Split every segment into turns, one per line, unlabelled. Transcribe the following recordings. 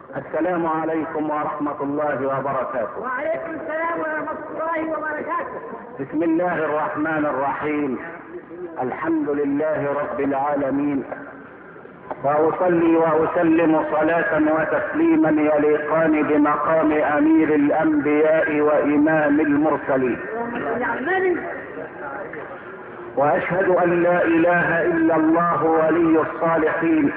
السلام عليكم ورحمة الله وبركاته.
وعليكم السلام ورحمة الله وبركاته.
بسم الله الرحمن الرحيم. الحمد لله رب العالمين، وأصلي وأسلم صلاة وتسليما يليقان بمقام أمير الأنبياء وإمام المرسلين، وأشهد أن لا إله إلا الله ولي الصالحين،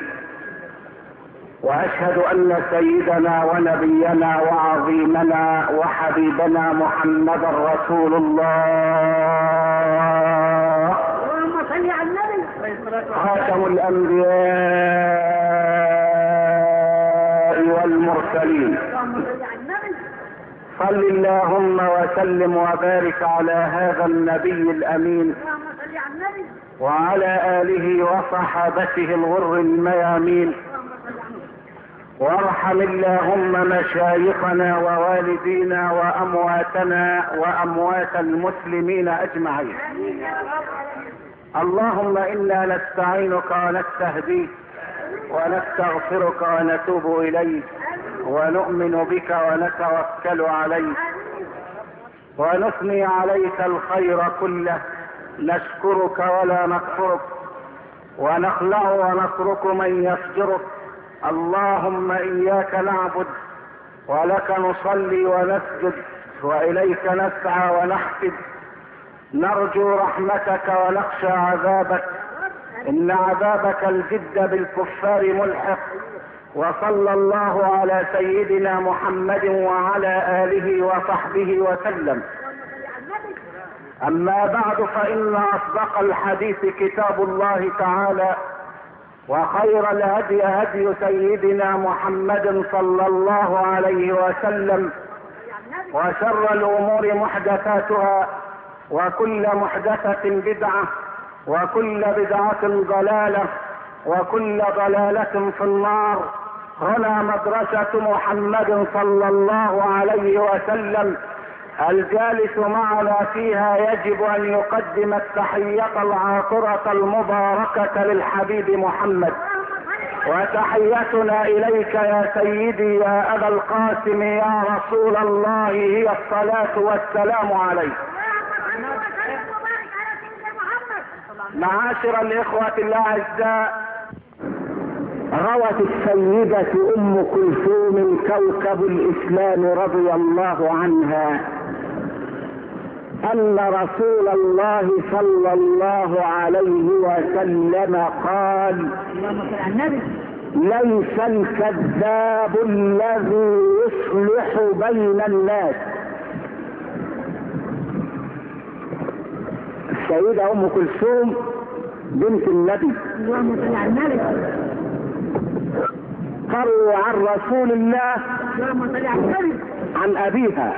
وأشهد أن سيدنا ونبينا وعظيمنا وحبيبنا محمدا رسول الله، خاتم الأنبياء والمرسلين. صل اللهم وسلم وبارك على هذا النبي الأمين وعلى آله وصحابته الغر الميامين، وارحم اللهم مشايخنا ووالدينا وأمواتنا وأموات المسلمين أجمعين. اللهم إنا نستعينك ونستهديك ونستغفرك ونتوب إليك ونؤمن بك ونتوكل عليك ونثني عليك الخير كله، نشكرك ولا نكفرك، ونخلع ونترك من يفجرك. اللهم إياك نعبد ولك نصلي ونسجد وإليك نسعى ونحفد، نرجو رحمتك ونخشى عذابك، إن عذابك الجد بالكفار ملحق. وصلى الله على سيدنا محمد وعلى آله وصحبه وسلم. أما بعد، فإن أصدق الحديث كتاب الله تعالى، وخير الهدي هدي سيدنا محمد صلى الله عليه وسلم، وشر الأمور محدثاتها، وكل محدثة بدعة، وكل بدعة ضلالة، وكل ضلالة في النار. هنا مدرسة محمد صلى الله عليه وسلم، الجالس معنا فيها يجب أن يقدم التحية العاطرة المباركة للحبيب محمد، وتحيتنا إليك يا سيدي يا أبا القاسم يا رسول الله هي الصلاة والسلام عليك. معاشر الإخوة الأعزاء، روت السيدة أم كلثوم كوكب الإسلام رضي الله عنها أن رسول الله صلى الله عليه وسلم قال: ليس الكذاب الذي يصلح بين الناس. السيدة أم كلثوم بنت النبي تروي عن رسول الله عن أبيها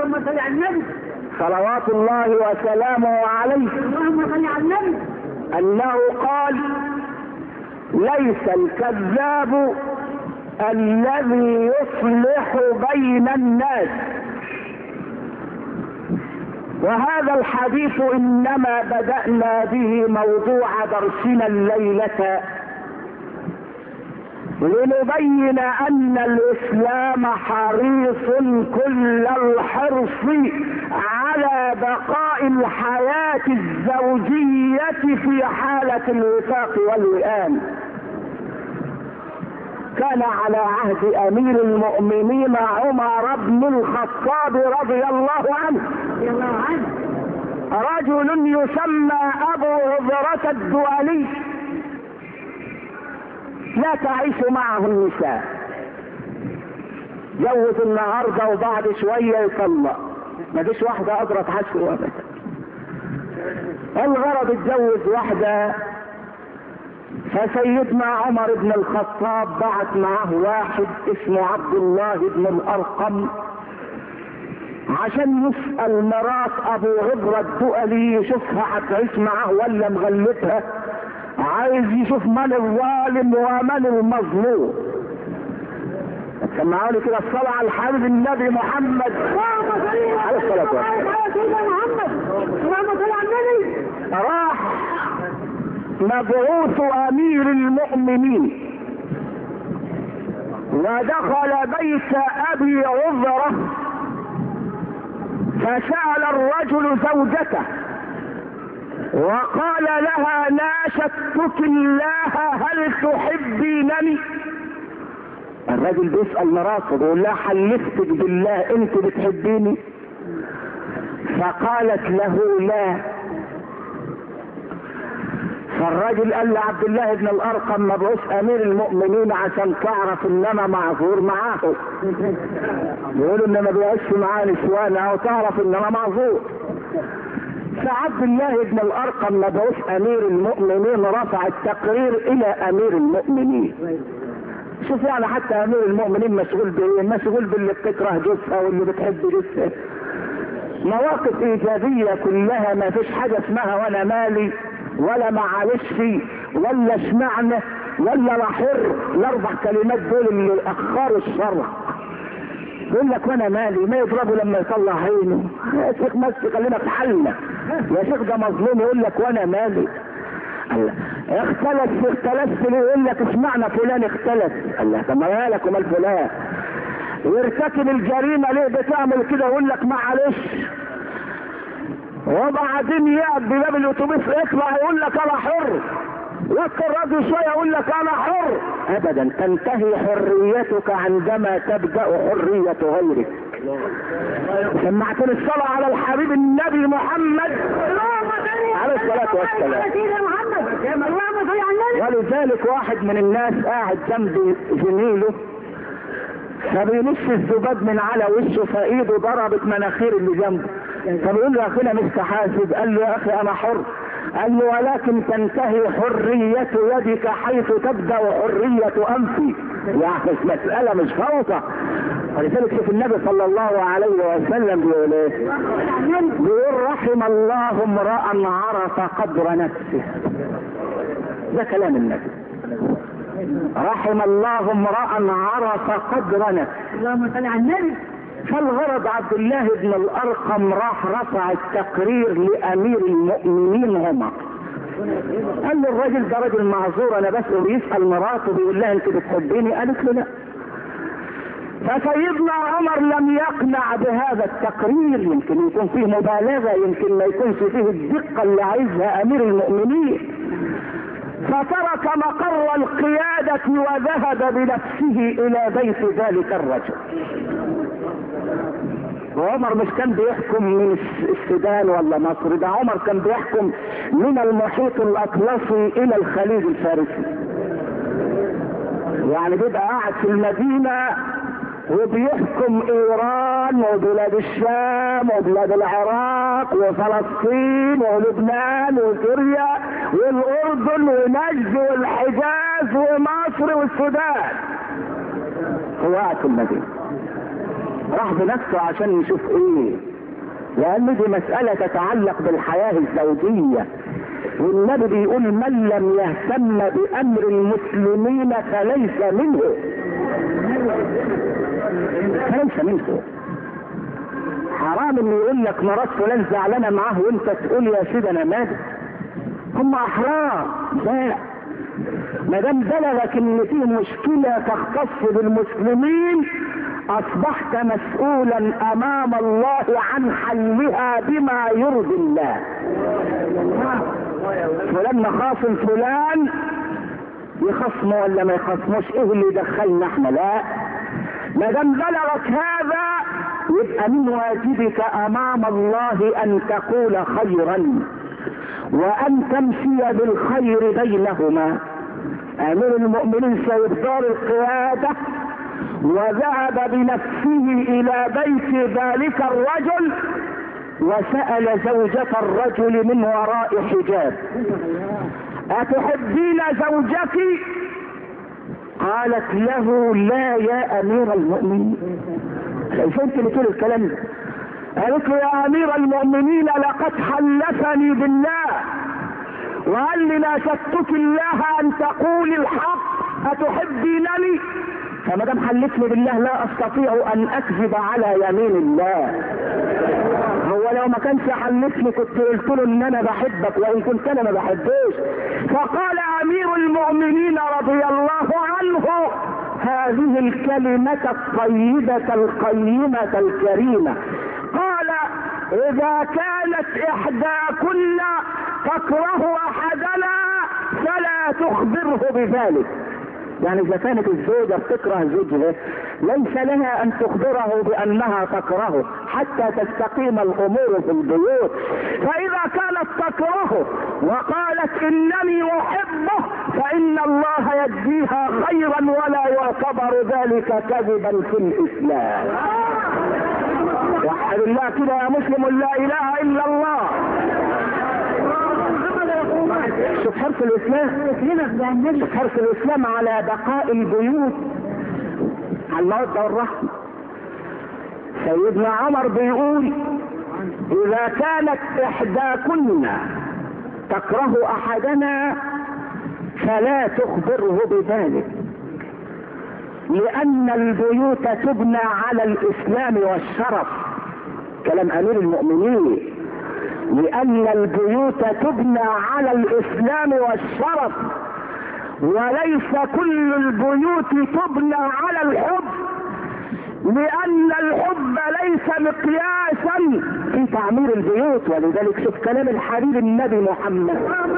صلوات الله وسلامه عليه أنه قال: ليس الكذاب الذي يصلح بين الناس. وهذا الحديث إنما بدأنا به موضوع درسنا الليلة لنبين أن الإسلام حريص كل الحرص على بقاء الحياة الزوجية في حالة الوفاق والوئام. كان على عهد أمير المؤمنين عمر بن الخطاب رضي الله عنه رجل يسمى أبو هذرة الدؤلي، لا تعيش معه النساء، جوز النهارده وبعد شويه يطلق، ما فيش واحده اجرت حشو ابدا. الغرض اتجوز واحده، فسيدنا عمر بن الخطاب بعت معه واحد اسمه عبد الله بن الارقم عشان يسأل مرات ابو هذرة الدؤلي يشوفها هتعيش معه ولا مغلبها، عايز يشوف من الظالم ومن المظلوم. سمعوا لي كده الصلاة على الحبيب النبي محمد عليه الصلاة والسلام. راح مبعوث امير المؤمنين ودخل بيت ابي عذرة فسأل الرجل زوجته وقال لها: ناشدتك الله هل تحبينني؟ الرجل بيسأل مراته بيقول لها: حلفتك بالله انت بتحبيني؟ فقالت له: لا. فالرجل قال لعبد الله بن الارقم: مبعوث امير المؤمنين عشان تعرف ان انا معذور معاه. بيقولوا ان ما بيعيش معاه نسوان او تعرف ان انا معذور. فعبد الله بن الارقم مبعوث امير المؤمنين رفع التقرير الى امير المؤمنين. شوف يعني حتى امير المؤمنين مشغول بايه؟ مشغول باللي بتكره جثها واللي بتحب جثها. مواقف ايجابيه كلها، ما فيش حاجه اسمها وانا مالي ولا معلش ولا اشمعنى ولا لحر. الاربع كلمات دول اللي اخروا الشرع. يقول لك وانا مالي، ما يضربه لما يطلع عينه. يا شيخ مسك خلينا في حالنا، يا شيخ ده مظلوم. يقول لك وانا مالي. اختلست ليه؟ يقول لك اشمعنى فلان اختلس. الله، طب ما مالك ومال فلان؟ يرتكب الجريمه ليه بتعمل كده؟ يقول لك معلش. وبعدين يقعد بباب الاتوبيس يطلع يقول لك انا حر، وكر الراجل شويه يقول لك انا حر. ابدا، تنتهي حريتك عندما تبدا حريه غيرك. سمعتني الصلاه على الحبيب النبي محمد عليه الصلاه والسلام. ولذلك واحد من الناس قاعد جنب زميله فبينش الذباب من على وشه، فايده ضربت مناخير اللي جنبه. فبيقول له: يا اخينا مستحاسب. قال له: يا اخي انا حر. قال له: ولكن تنتهي حرية يدك حيث تبدأ حرية انفي. يعني مسألة مش فوضى. ولذلك شوف النبي صلى الله عليه وسلم بيقول ايه؟ بيقول: رحم الله امرأ عرف قدر نفسه. ده كلام النبي. رحم الله امرأ عرف قدر نفسه.
اللهم صل على النبي.
فالغرض عبد الله بن الارقم راح رفع التقرير لامير المؤمنين عمر. قال له: الراجل ده راجل معذور، انا بس بيسال مراته بيقول لها: انت بتحبيني؟ قالت له: لا. فسيدنا عمر لم يقنع بهذا التقرير. يمكن يكون فيه مبالغه، يمكن ما يكونش فيه الدقه اللي عايزها امير المؤمنين. فترك مقر القيادة وذهب بنفسه الى بيت ذلك الرجل. وعمر مش كان بيحكم من السودان ولا مصر، ده عمر كان بيحكم من المحيط الاطلسي الى الخليج الفارسي. يعني بيبقى قاعد في المدينة وبيحكم ايران وبلاد الشام وبلاد العراق وفلسطين ولبنان وسوريا والاردن ونجد والحجاز ومصر والسودان. هو قاعد في المدينة، راح بنفسه عشان يشوف ايه، لان دي مسألة تتعلق بالحياة الزوجية. والنبي بيقول: من لم يهتم بامر المسلمين فليس منه. فليس منه. حرام انه يقول لك مرات فلان زعلانه معاه وانت تقول: يا سيدي انا مالي. هم احرار. لا، ما دام بلغك ان فيه مشكله تختص بالمسلمين اصبحت مسؤولا امام الله عن حلها بما يرضي الله. فلان مخاصم فلان، يخصموا ولا ما يخصموش، ايه اللي يدخلنا احنا؟ لا، ما دام بلغك هذا يبقى من واجبك امام الله ان تقول خيرا وان تمشي بالخير بينهما. امير المؤمنين سيد دار القيادة وذهب بنفسه الى بيت ذلك الرجل وسأل زوجة الرجل من وراء حجاب: أتحبين زوجك؟ قالت له: لا يا امير المؤمنين. كيف انت بتقول الكلام ده؟ قالت له: يا امير المؤمنين لقد حلفني بالله وقال لي: ناشدتك الله ان تقولي الحق، أتحبينني؟ فما دام حلفني بالله لا استطيع ان اكذب على يمين الله. هو لو ما كانش حلفني كنت قلت له ان انا بحبك وان كنت انا ما بحبوش. فقال امير المؤمنين رضي الله عنه: هذه الكلمة الطيبة القيمة الكريمة. قال اذا كانت احداكن تكره احدنا فلا تخبره بذلك. يعني اذا كانت الزوجة بتكره زوجها ليس لها ان تخبره بانها تكرهه حتى تستقيم الامور في البيوت. فاذا كانت تكرهه وقالت انني احبه فان الله يجزيها خيرا ولا يعتبر ذلك كذبا في الاسلام. وحد الله كده يا مسلم، لا اله الا الله. شوف حرص الاسلام، شوف حرص الاسلام على بقاء البيوت على المودة والرحمة. سيدنا عمر بيقول اذا كانت احداكن تكره احدنا فلا تخبره بذلك، لان البيوت تبنى على الاسلام والشرف. كلام امير المؤمنين، لان البيوت تبنى على الاسلام والشرف، وليس كل البيوت تبنى على الحب، لان الحب ليس مقياسا في تعمير البيوت. ولذلك شوف كلام الحبيب النبي محمد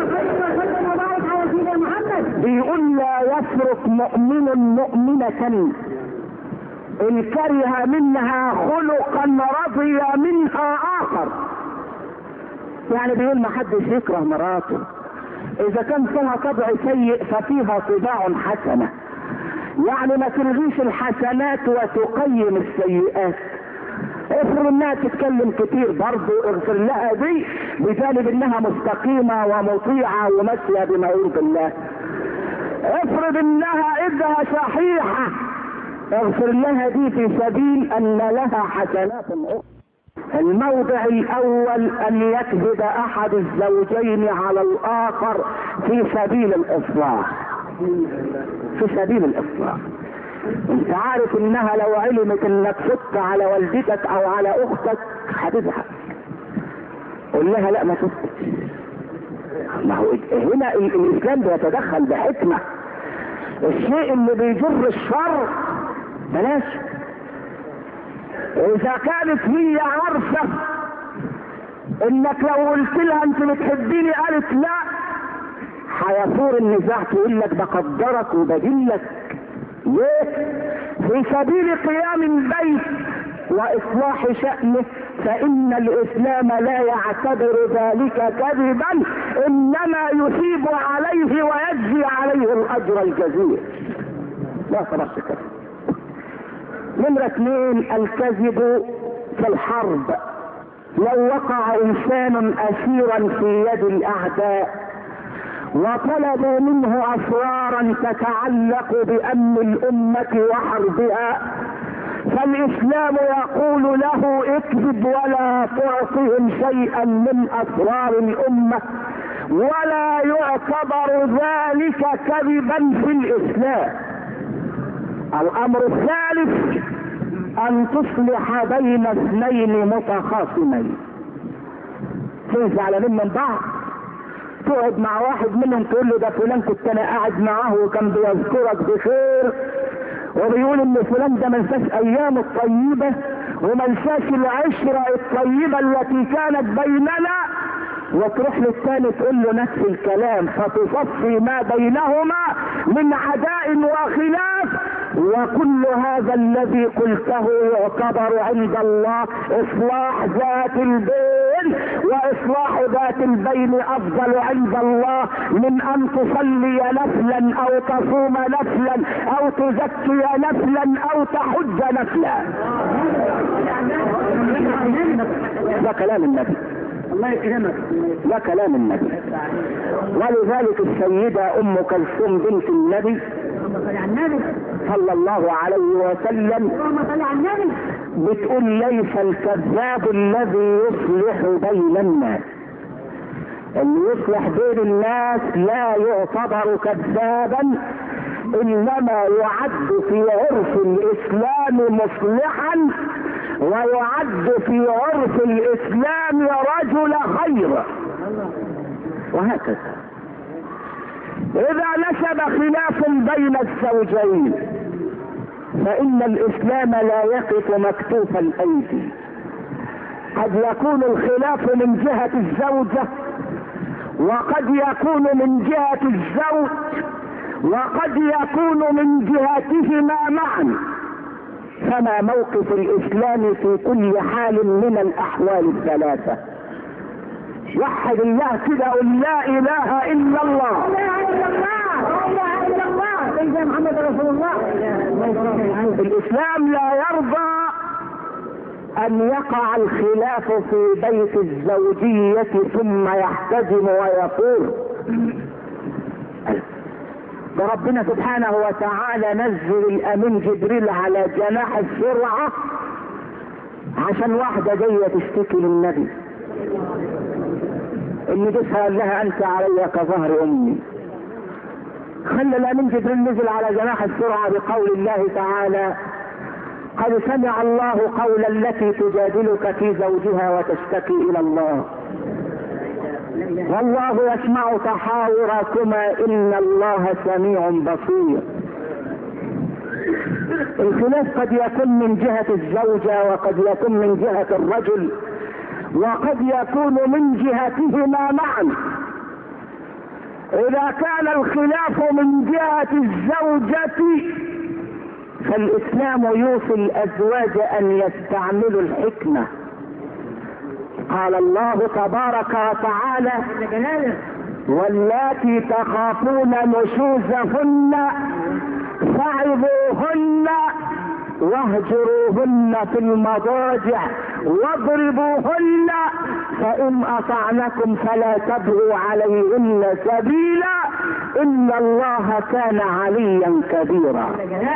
بيقول لا يفرق مؤمن مؤمنة ان كره منها خلقا رضي منها اخر. يعني بيقول ما حدش يكره مراته، اذا كان فيها طبع سيء ففيها طباع حسنة. يعني ما تلغيش الحسنات وتقيم السيئات. افرض انها تتكلم كتير برضه اغفر لها دي بجانب انها مستقيمة ومطيعة وماشية بما يرضي الله. افرض انها ايدها صحيحة اغفر لها دي في سبيل ان لها حسنات اخرى. الموضع الاول ان يكذب احد الزوجين على الاخر في سبيل الاصلاح. في سبيل الاصلاح. انت عارف انها لو علمت انك فت على والدتك او على اختك هتزعل. قول لها لا ما فتش. ما هو هنا الاسلام بيتدخل بحكمة. الشيء اللي بيجر الشر بلاش. اذا كانت هي عارفة انك لو قلت لها انت بتحبيني قالت لا هيثور النزاع، تقول لك بقدرك وبدلك ليه؟ في سبيل قيام البيت واصلاح شأنه، فان الاسلام لا يعتبر ذلك كذبا، انما يثيب عليه ويجزي عليه الاجر الجزيل. لا خلاص كده. نمرة 2 الكذب في الحرب. لو وقع انسان اسيرا في يد الاعداء وطلبوا منه اسرارا تتعلق بامن الامة وحربها، فالاسلام يقول له اكذب ولا تعطهم شيئا من اسرار الامة، ولا يعتبر ذلك كذبا في الاسلام. الامر الثالث ان تصلح بين اثنين متخاصمين. زعلانين من بعض تقعد مع واحد منهم تقول له ده فلان كنت انا قاعد معاه وكان بيذكرك بخير وبيقول ان فلان ده منساش ايام الطيبة ومنساش العشرة الطيبة التي كانت بيننا، وتروح للثاني تقول له نفس الكلام فتصفي ما بينهما من عداء وخلاف. وكل هذا الذي قلته يعتبر عند الله اصلاح ذات البين، واصلاح ذات البين افضل عند الله من ان تصلي نفلا او تصوم نفلا او تزكي نفلا او تحج نفلا. ده كلام النبي. الله يكرمك. ده كلام النبي. ولذلك السيدة ام كلثوم بنت النبي صلى الله عليه وسلم بتقول ليس الكذاب الذي يصلح بين الناس. اللي يصلح بين الناس لا يعتبر كذابا، انما يعد في عرف الاسلام مصلحا، ويعد في عرف الاسلام رجل خير، وهكذا. اذا نشب خلاف بين الزوجين فإن الإسلام لا يقف مكتوف الأيدي. قد يكون الخلاف من جهة الزوجة، وقد يكون من جهة الزوج، وقد يكون من جهتهما معا. فما موقف الإسلام في كل حال من الأحوال الثلاثة؟ وحد الله كده، قل لا إله إلا الله.
لا اله الا الله، لا اله الا الله، سيدنا محمد رسول الله.
الإسلام لا يرضى أن يقع الخلاف في بيت الزوجية ثم يحتزم ويقول. ربنا سبحانه وتعالى نزل الأمين جبريل على جناح السرعة عشان واحدة جاية تشتكي للنبي. اللي جسها قال لها أنت علي كظهر أمي. خلى الأمين جبريل نزل على جناح السرعة بقول الله تعالى: قد سمع الله قول التي تجادلك في زوجها وتشتكي إلى الله والله يسمع تحاوركما إن الله سميع بصير. الخلاف قد يكون من جهة الزوجة، وقد يكون من جهة الرجل، وقد يكون من جهتهما معا. إذا كان الخلاف من جهة الزوجة فالإسلام يوصي الأزواج أن يستعملوا الحكمة. قال الله تبارك وتعالى: واللاتي تخافون نشوزهن فعظوهن واهجروهن في المضاجع واضربوهن فإن أطعنكم فلا تبغوا عليهن سبيلا إن الله كان عليا كبيرا.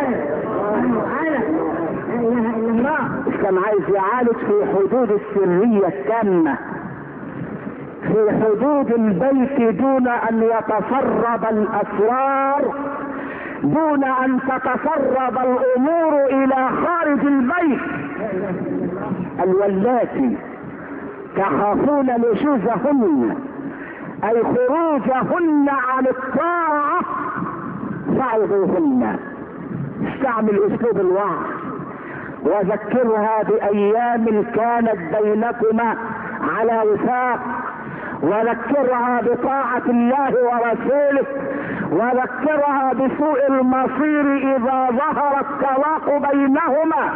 كان عايز يعالج في حدود السرية التامة، في حدود البيت، دون أن يتسرب الأسرار، دون أن تتسرب الأمور إلى خارج البيت. واللاتي تخافون نشوزهن أي خروجهن عن الطاعة فعظوهن. استعمل أسلوب الوعظ وذكرها بأيام كانت بينكما على وفاق، وذكرها بطاعة الله ورسوله، وذكرها بسوء المصير إذا ظهر الطلاق بينهما.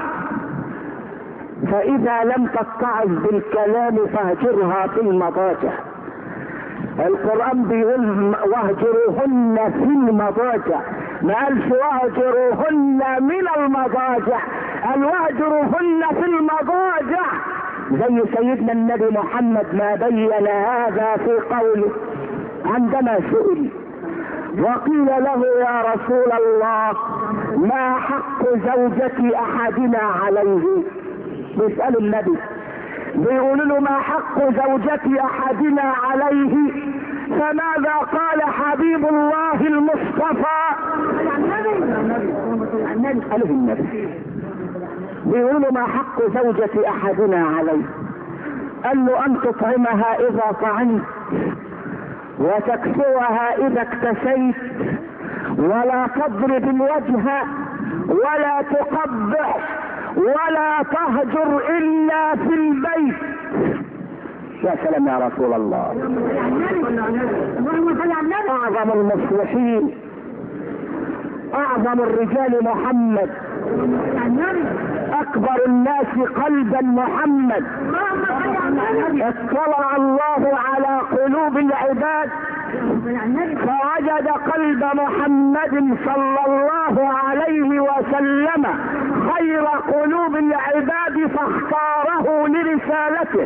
فإذا لم تتعظ بالكلام فاهجرها في المضاجع. القرآن بيقول واهجروهن في المضاجع، ما قالش واهجروهن من المضاجع، قال واهجروهن في المضاجع. زي سيدنا النبي محمد ما بين هذا في قوله عندما سئل وقيل له: يا رسول الله ما حق زوجة احدنا عليه؟ بيسأل النبي، بيقول له: ما حق زوجة احدنا عليه؟ فماذا قال حبيب الله المصطفى؟ قاله النبي، بيقول له: ما حق زوجة احدنا عليه؟ قال له: ان تطعمها اذا طعمت، وتكسوها اذا اكتسيت، ولا تضرب الوجه، ولا تقبح، ولا تهجر الا في البيت. يا سلام يا رسول الله. اعظم المصلحين، اعظم الرجال محمد، اكبر الناس قلبا محمد. اطلع الله على قلوب العباد فوجد قلب محمد صلى الله عليه وسلم خير قلوب العباد فاختاره لرسالته،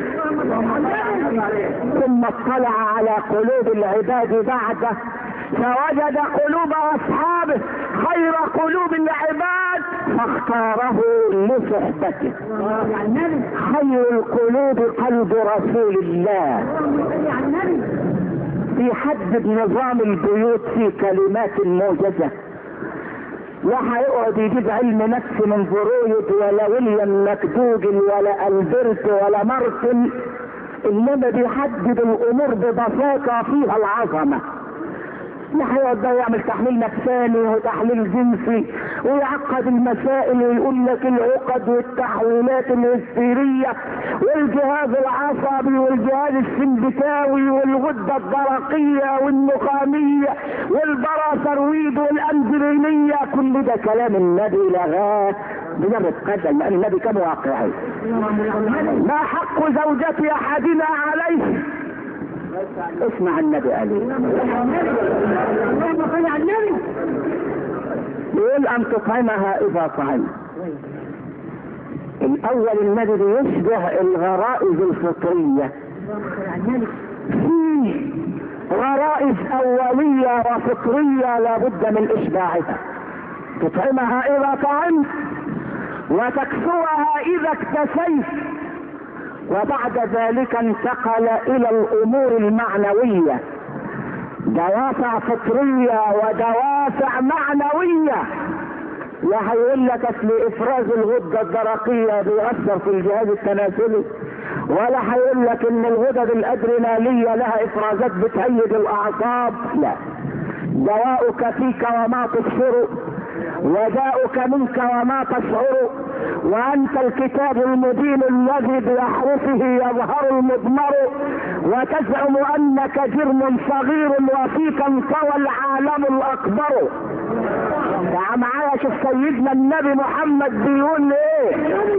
ثم اطلع على قلوب العباد بعده فوجد قلوب اصحابه خير قلوب العباد فاختاره لصحبته. خير القلوب قلب رسول الله. في حد نظام البيوت في كلمات موجزة، لا هيقعد يجيب علم نفس من فرويد ولا ويليام مكدوجل ولا ألبرت ولا مارتن، انما بيحدد الامور ببساطة فيها العظمة. هيقعد بقى يعمل تحليل نفساني وتحليل جنسي ويعقد المسائل ويقول لك العقد والتحويلات الهستيرية والجهاز العصبي والجهاز السمبتاوي والغدة الدرقية والنخامية والبراثرويد والأندرينية. كل ده كلام النبي لغاه بجرد قدم، لأن النبي كان واقعي. ما حق زوجة أحدنا عليه؟ اسمع النبي عليه يقول ان تطعمها اذا طعمت. الاول النبي بيشبه الغرائز الفطرية، فيه غرائز اولية وفطرية لابد من اشباعها. تطعمها اذا طعمت وتكسوها اذا اكتسيت. وبعد ذلك انتقل الى الامور المعنوية، دوافع فطرية ودوافع معنوية. لا هيقول لك اصل افراز الغدة الدرقية بيأثر في الجهاز التناسلي، ولا هيقول لك ان الغدد الادرينالية لها افرازات بتهيج الاعصاب. لا، دواؤك فيك وما تبصر، وداؤك منك وما تشعر، وانت الكتاب المبين الذي باحرفه يظهر المضمر، وتزعم انك جرم صغير وفيك انطوى العالم الاكبر. تعال معايا شوف سيدنا النبي محمد بيقول ايه.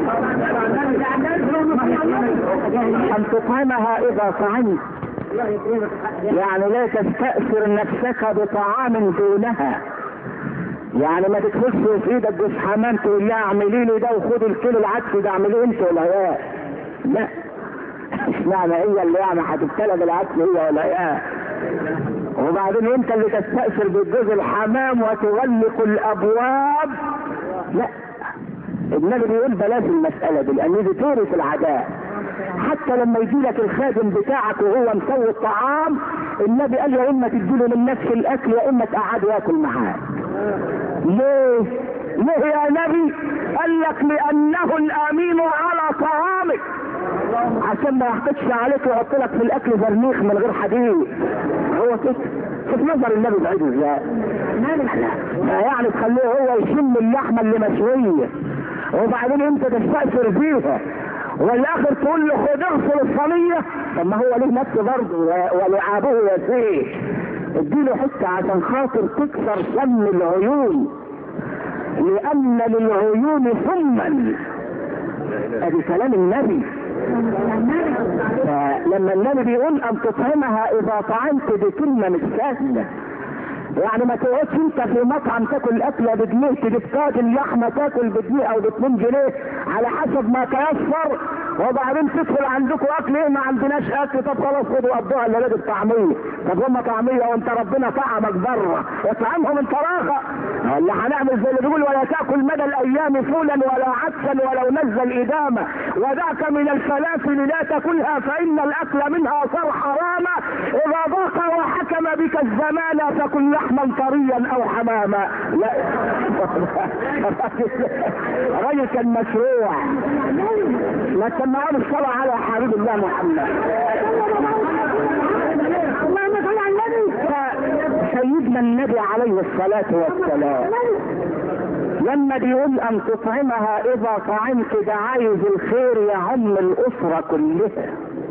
ان تطعمها اذا طعمت، يعني لا تستأثر نفسك بطعام دونها. يعني ما تدخلش في ايدك جوز حمام تقول لها اعملي لي ده وخد الكيلو العدس ده اعمليه انت ولا هي. لا، اشمعنى هي اللي يعني هتبتلى بالعدس هي ولا هي؟ وبعدين انت اللي تستأثر بالجوز الحمام وتغلق الابواب. لا، النبي بيقول بلاش المسألة دي، لان دي تورث العداء. حتى لما يجي لك الخادم بتاعك وهو مسوي الطعام، النبي قال يا اما تديله من نفس الاكل يا اما تقعده ياكل معاك. ليه يا نبي؟ قال لك لانه الامين على طعامك، عشان ما يحطش عليك ويحط لك في الاكل برميخ من غير حديد. هو كده. شوف نظر النبي بعيد ازاي. يعني تخليه هو يشم اللحمه اللي مشويه وبعدين انت تستأثر فيها، والاخر تقول له خد اغسل الصينيه. طب ما هو له نفس برضه ولعابه يسير. اديله حته عشان خاطر تكسر سم العيون، لان للعيون سما. ادي كلام النبي. فلما النبي بيقول ان تطعمها اذا طعمت دي كلمه مش سهله. يعني ما تقعدش انت في مطعم تاكل اكله بجنيه، تجيب طاجن لحمه تاكل بجنيه او ب2 جنيه على حسب ما تيسر، وبعدين تدخل عندكم اكل ايه؟ ما عندناش اكل. طب خلاص خدوا قضوها اللي لازم طعميه. طب هم طعميه وانت ربنا طعمك بره، اطعمهم انت راغه. اللي هنعمل زي اللي بيقول ولا تاكل مدى الايام فولا ولا عدسا ولو نزل ادامه، وذاك من الفلافل لا تاكلها فان الاكل منها صار حراما. اذا ضاق وحكم بك الزمان فكن لحما طريا او حماما. لا راجل كان مشروع. ما تسمعون الصلاة على حبيب الله محمد. سيدنا النبي عليه الصلاة والسلام لما بيقول ان تطعمها اذا طعمت ده عايز الخير يعم الاسرة كلها.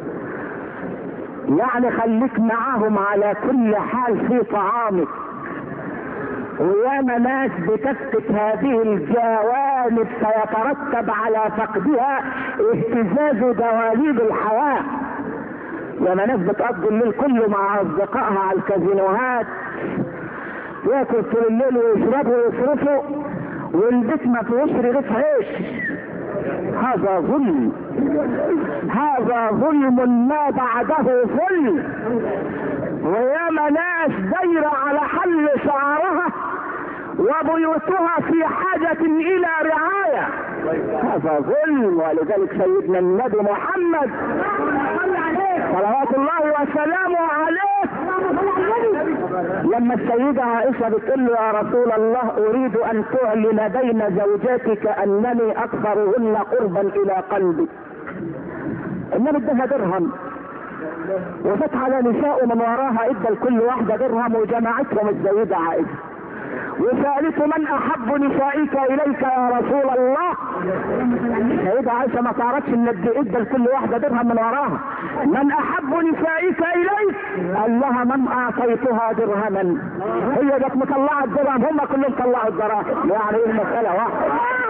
يعني خليك معاهم على كل حال في طعامك. وياما ناس بتفقد هذه الجوانب فيترتب على فقدها اهتزاز دواليب الحياة. ياما ناس بتقضي الليل كله مع اصدقائها على الكازينوهات، ياكل طول الليل ويشربوا ويصرفوا والبيت ما فيهوش رغيف عيش. هذا ظلم، هذا ظلم ما بعده ظلم. وياما ناس دايرة على حل شعرها وبيوتها في حاجة الى رعاية. هذا ظلم. ولذلك سيدنا النبي محمد صلوات الله وسلامه عليه لما السيدة عائشة بتقول له يا رسول الله اريد ان تعلن بين زوجاتك انني اكثرهن قربا الى قلبك. النبي ادها درهم وفات على نساء من وراها ادى لكل واحدة درهم وجمعتهم السيدة عائشة، وسألته من احب نسائك اليك يا رسول الله؟ السيدة عائشة ما تعرفش ان ادى لكل واحدة درهم من وراها. من احب نسائك اليك؟ قال لها من اعطيتها درهما. هي جت مطلعة الدرهم، هم كلهم طلعوا الدراهم، يعني ايه المسألة واحدة.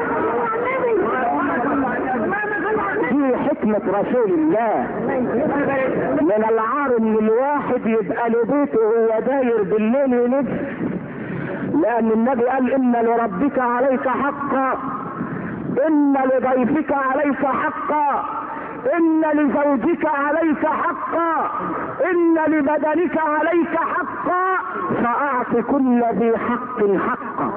دي حكمة رسول الله. من العار ان الواحد يبقى له بيته وهو داير بالليل يلف، لان النبي قال ان لربك عليك حقا، ان لضيفك عليك حقا، ان لزوجك عليك حقا، ان لبدنك عليك حقا، فاعط كل ذي حق حقا.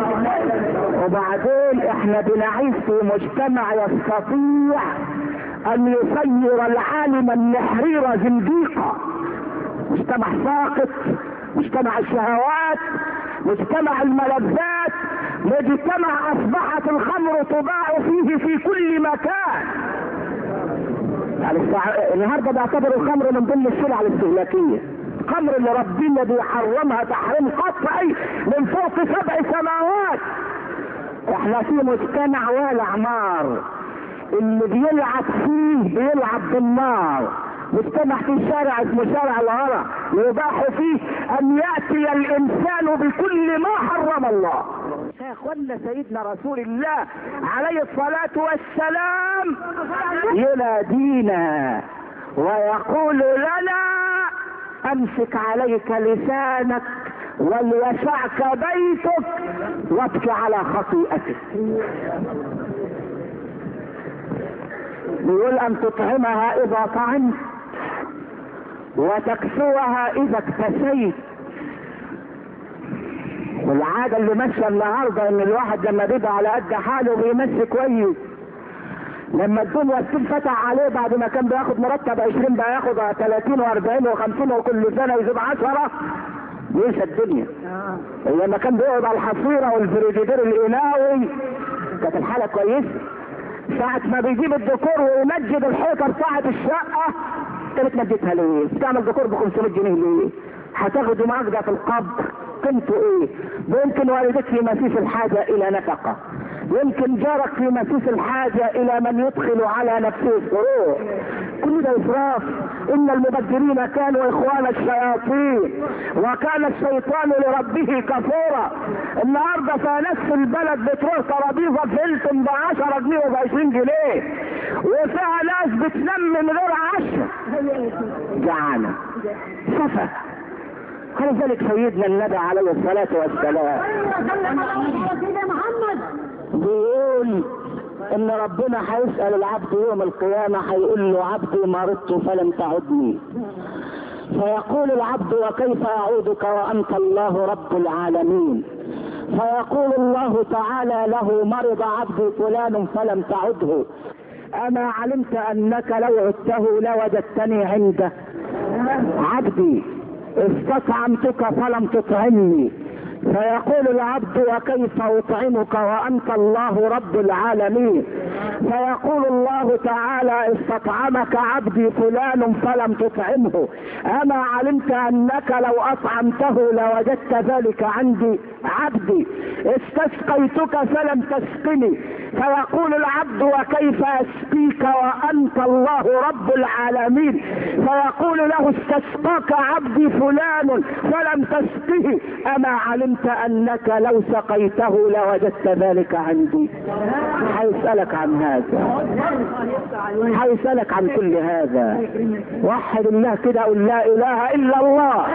وبعدين احنا بنعيش في مجتمع يستطيع ان يصير العالم النحرير زنديقا، مجتمع ساقط، مجتمع الشهوات، مجتمع الملذات، مجتمع اصبحت الخمر تباع فيه في كل مكان. يعني النهارده بيعتبر الخمر من ضمن السلع الاستهلاكيه. الخمر اللي ربنا بيحرمها تحريم قطعي من فوق 7 سماوات. احنا في مجتمع والع نار، اللي بيلعب فيه بيلعب بالنار. مجتمع في شارع اسمه شارع الهرى يباح فيه ان ياتي الانسان بكل ما حرم الله. يا اخوانا سيدنا رسول الله عليه الصلاة والسلام ينادينا ويقول لنا امسك عليك لسانك وليسعك بيتك وابكي على خطيئتك. بيقول ان تطعمها اذا طعمت وتكسوها اذا اكتسيت. والعادة اللي ماشيه النهارده ان الواحد لما بيبقى على قد حاله بيمشي كويس، لما الدنيا تنفتح عليه بعد ما كان بياخد مرتب 20 بقى ياخد 30 و40 و50 وكل سنه يزيد 10، بينسى الدنيا. لما كان بيقعد على الحصيره والفريجيدير القناوي كانت الحاله كويسه. ساعة ما بيجيب الديكور ويمجد الحيطة بتاعت الشقة، انت بتمجدها ليه؟ بتعمل ديكور ب 500 جنيه ليه؟ هتاخدوا معاك ده في القبر قيمته ايه؟ يمكن والدك في مسيس الحاجة الى نفقة، يمكن جارك في مسيس الحاجة الى من يدخل على نفسه السرور. كل ده اسراف. ان المبذرين كانوا اخوان الشياطين وكان الشيطان لربه كفورا. النهارده في نفس البلد بتروح ترابيزه في هيلتون ب 10 جنيه وب 20 جنيه، وفيها ناس بتنام من غير عشاء جعانه سفه. ولذلك سيدنا النبي عليه الصلاة والسلام بيقول ان ربنا هيسأل العبد يوم القيامة، هيقول له عبدي مرضت فلم تعدني، فيقول العبد وكيف اعودك وانت الله رب العالمين؟ فيقول الله تعالى له مرض عبدي فلان فلم تعده، اما علمت انك لو عدته لوجدتني عنده؟ عبدي استطعمتك فلم تطعمني، فيقول العبد وكيف اطعمك وانت الله رب العالمين؟ فيقول الله تعالى استطعمك عبدي فلان فلم تطعمه، اما علمت انك لو اطعمته لوجدت ذلك عندي؟ عبدي استسقيتك فلم تسقني، فيقول العبد وكيف اسقيك وانت الله رب العالمين؟ فيقول له استسقاك عبدي فلان فلم تسقه، اما علمت انك لو سقيته لوجدت ذلك عندي؟ هيسألك عن هذا، هيسألك عن كل هذا. وحد الله كده، قل لا اله الا الله.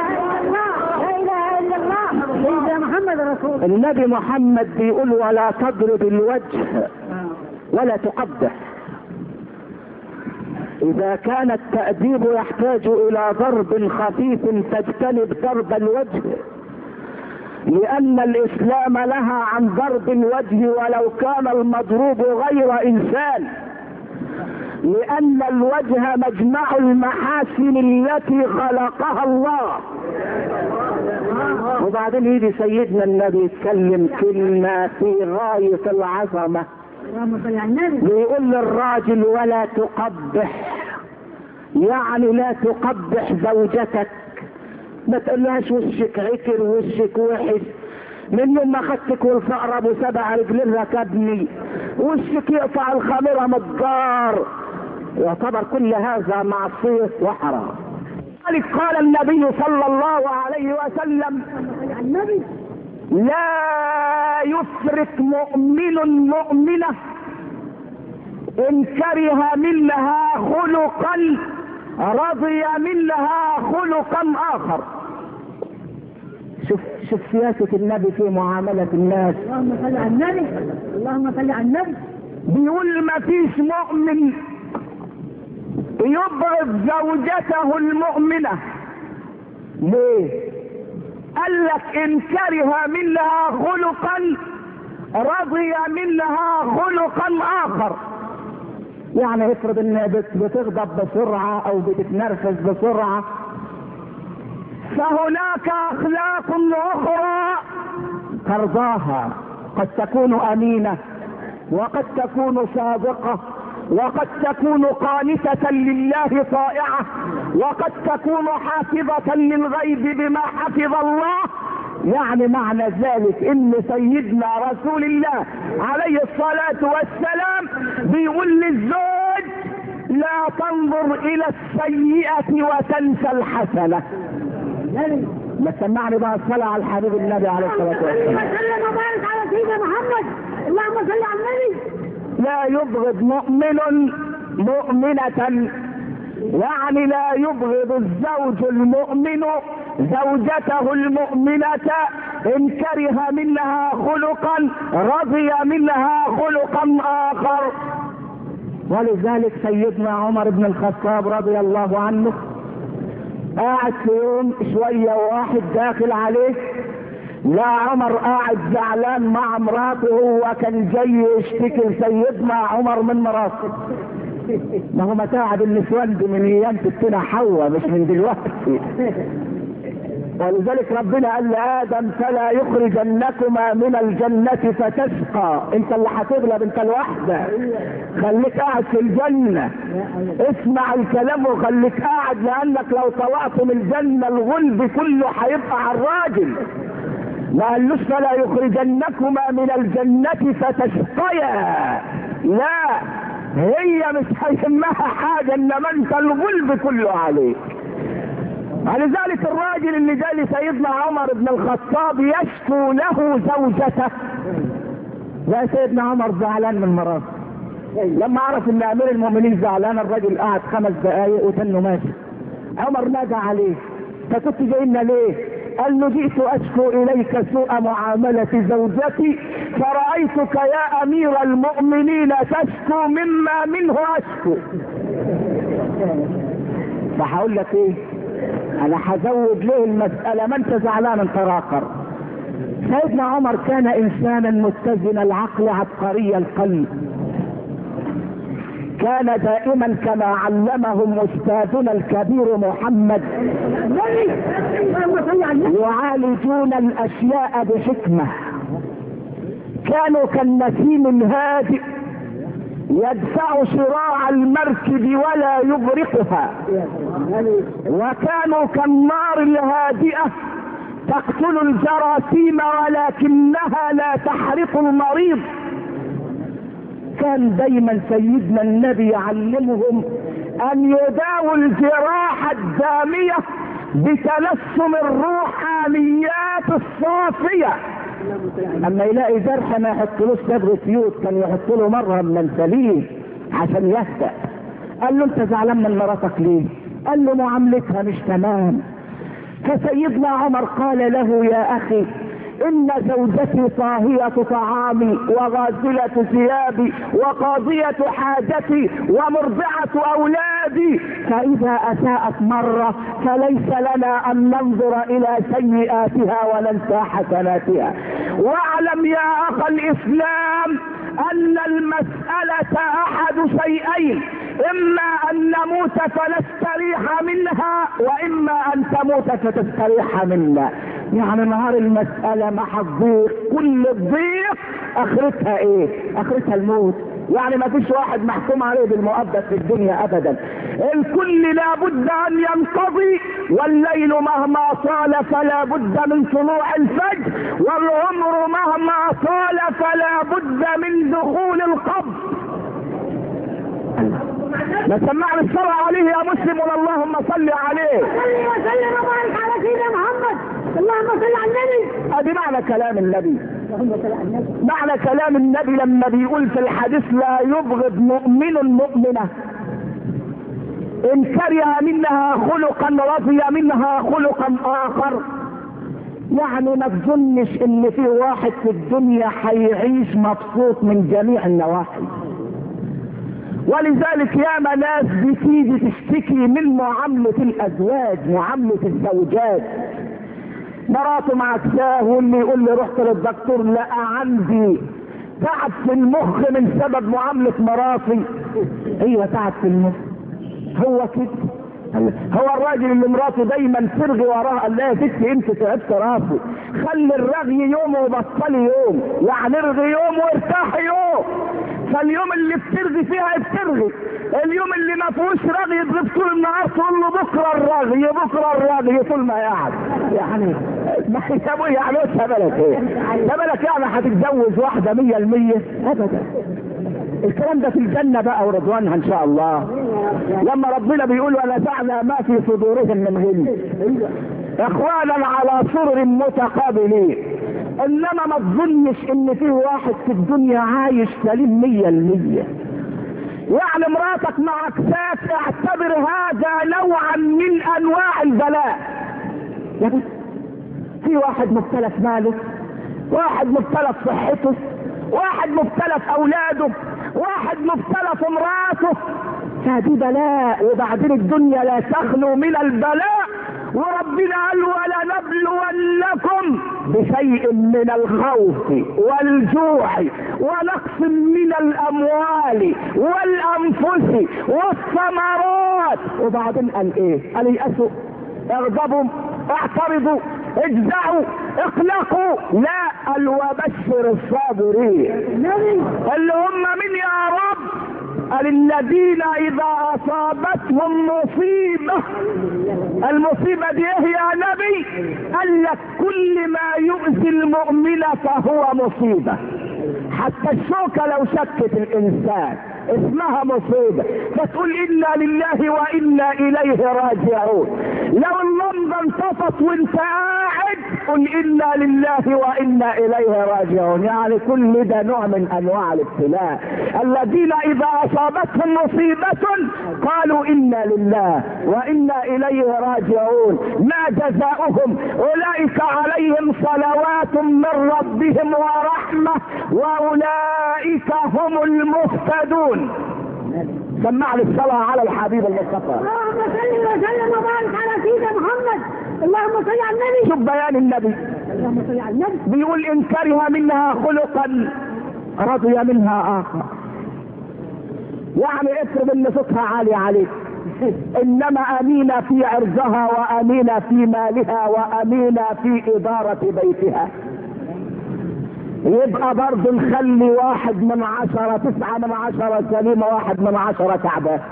النبي محمد بيقول ولا تضرب الوجه ولا تقبح. اذا كان التأديب يحتاج الى ضرب خفيف تجتنب ضرب الوجه، لان الاسلام نهى عن ضرب الوجه ولو كان المضروب غير انسان، لان الوجه مجمع المحاسن التي خلقها الله. وبعدين يجي سيدنا النبي يتكلم كلمة في غاية العظمة، بيقول للراجل ولا تقبح، يعني لا تقبح زوجتك، ما تقولهاش وشك عكر وشك وحش، من يوم ما خدتك والفقر ابو 7 رجلين ركبني، وشك يقطع الخميره متجار، يعتبر كل هذا معصيه وحرام. لذلك قال النبي صلى الله عليه وسلم: لا يفرق مؤمن مؤمنه ان كره منها خلقا رضي منها خلقا اخر. شوف سياسة النبي في معاملة الناس.
اللهم صل على النبي، اللهم صل على النبي.
بيقول ما فيش مؤمن يبغض زوجته المؤمنة. ليه؟ قال لك ان كره منها خلقا رضي منها خلقا اخر. يعني افرض ان بتغضب بسرعة او بتتنرفز بسرعة، فهناك اخلاق اخرى ترضاها، قد تكون امينة، وقد تكون صادقة، وقد تكون قانتة لله طائعة، وقد تكون حافظة للغيب بما حفظ الله. يعني معنى ذلك ان سيدنا رسول الله عليه الصلاة والسلام بيقول للزوج: لا تنظر الى السيئة وتنسى الحسنة. ما تسمعني بقى الصلاة على الحبيب النبي عليه الصلاة والسلام.
اللهم صل وبارك على سيدنا محمد، اللهم صل على النبي.
لا يبغض مؤمن مؤمنة، يعني لا يبغض الزوج المؤمن زوجته المؤمنة ان كره منها خلقا رضي منها خلقا اخر. ولذلك سيدنا عمر بن الخطاب رضي الله عنه قاعد في يوم شوية واحد داخل عليه، لا عمر قاعد زعلان مع مراته، هو كان جاي يشتكي سيدنا عمر من مراته. ما هو متاعب النسوان دي من ايام ستنا حواء، مش من دلوقتي. ولذلك ربنا قال لآدم: فلا يخرجنكما من الجنة فتشقى. انت اللي هتغلب، انت الوحدة، خليك قاعد في الجنة، اسمع الكلام وخليك قاعد، لانك لو طلعت من الجنة الغلب كله هيبقى على الراجل. ما قالوش فلا يخرجنكما من الجنة فتشقيا، لا، هي مش هيهمها حاجة، انما انت الغلب كله عليك. ولذلك الراجل اللي جاء لسيدنا عمر بن الخطاب يشكو له زوجته، لا سيدنا عمر زعلان من مراته. لما عرف ان امير المؤمنين زعلان، الراجل قعد 5 دقايق وتنه ماشي. عمر نادى عليه: فكنت جاي لنا ليه؟ قال له: جئت اشكو اليك سوء معاملة زوجتي، فرأيتك يا امير المؤمنين تشكو مما منه اشكو. فهقول لك ايه؟ انا هزود له المسألة، ما انت زعلان انت راقر. سيدنا عمر كان انسانا متزن العقل عبقري القلب، كان دائما كما علمهم استاذنا الكبير محمد يعالجون الاشياء بحكمة. كانوا كالنسيم الهادئ يدفع شراع المركب ولا يبرقها، وكانوا كالنار الهادئة تقتل الجراثيم ولكنها لا تحرق المريض. كان دايما سيدنا النبي يعلمهم ان يداووا الجراح الدامية بتلسم الروحانيات الصافية. اما يلاقي جرح ما يحطلوش صبغ سيوط، كان يحط له مرهم من سليم عشان يهدأ. قال له: انت زعلان من مراتك ليه؟ قال له: معاملتها مش تمام. فسيدنا عمر قال له: يا اخي، ان زوجتي طاهية طعامي وغاسلة ثيابي وقاضية حاجتي ومرضعة اولادي، فاذا اساءت مرة فليس لنا ان ننظر الى سيئاتها وننسى حسناتها. واعلم يا اخ الاسلام ان المسألة احد شيئين: اما ان نموت فنستريح منها، واما ان تموت فتستريح منا. يعني نهار المسألة ما هتضيق، كل الضيق اخرتها ايه؟ اخرتها الموت. يعني ما فيش واحد محكوم عليه بالمؤبد في الدنيا ابدا. الكل لابد ان ينقضي، والليل مهما طال فلا بد من طلوع الفجر، والعمر مهما طال فلا بد من دخول القبر. ما سمعنا الصلاة عليه يا مسلم، اللهم صل عليه.
صلي وسلم وبارك على سيدنا محمد. اللهم صل على النبي.
ادي معنى كلام النبي.
اللهم صل على النبي.
معنى كلام النبي لما بيقول في الحديث لا يبغض مؤمن مؤمنة ان كره منها خلقا رضي منها خلقا اخر. يعني ما تظنش ان في واحد في الدنيا هيعيش مبسوط من جميع النواحي. ولذلك ياما ناس بتيجي تشتكي من معاملة الازواج، معاملة الزوجات. مراته معكساه، واللي يقول لي رحت للدكتور لقى عندي تعب في المخ من سبب معاملة مراتي. ايوه تعب في المخ. هو كده. هو الراجل اللي مراته دايما ترغي وراه قال لها يا ستي انت تعبت راسه، خلي الرغي يوم وبطلي يوم، يعني ارغي يوم وارتاحي يوم. فاليوم اللي بترغي فيها بترغي، اليوم اللي ما فيهوش رغي يضرب طول النهار تقول له بكره الرغي بكره الرغي طول ما قاعد. يعني ما يا ابويا يعني بالك ايه؟ بالك يعني هتتجوز واحده 100% ابدا. الكلام ده في الجنه بقى ورضوانها ان شاء الله، لما ربنا بيقول ونزعنا ما في صدورهم من غل اخوانا على سرر متقابلين. انما ما تظنش ان في واحد في الدنيا عايش سليم 100%. يعني مراتك معكساك اعتبر هذا نوعا من انواع البلاء. يعني في واحد مبتلى في ماله، واحد مبتلى في صحته، واحد مبتلى في اولاده، واحد مبتلى في مراته. فدي بلاء، وبعدين الدنيا لا تخلو من البلاء. وربنا قال ولنبلونكم بشيء من الخوف والجوع ونقص من الاموال والانفس والثمرات. وبعدين قال ايه؟ قال يأسوا، اغضبوا، اعترضوا، اجزعوا، اقلقوا. لا، قال وبشر الصابرين اللي هم من يا رب؟ قال الذين اذا اصابتهم مصيبة. المصيبة دي ايه يا نبي؟ قال لك كل ما يؤذي المؤمن فهو مصيبة. حتى الشوكة لو شكت الانسان اسمها مصيبة، فتقول انا لله وانا اليه راجعون. لو اللمبة انطفت وانت قاعد قل انا لله وانا اليه راجعون. يعني كل ده نوع من انواع الابتلاء. الذين اذا اصابتهم مصيبة قالوا انا لله وانا اليه راجعون. ما جزاؤهم؟ اولئك عليهم صلوات من ربهم ورحمة واولئك هم المهتدون. سمعني الصلاة على الحبيب المصطفى.
اللهم صل وسلم وبارك على سيدنا محمد. اللهم صل على النبي.
شوف بيان النبي.
اللهم صل على النبي.
بيقول ان كره منها خلقا رضي منها اخر. يعني افرض ان صوتها عالي عليك، انما امينة في عرضها وامينة في مالها وامينة في ادارة بيتها. يبقى برضه نخلي 1/10، 9/10 سليمة، 1/10 تعبان،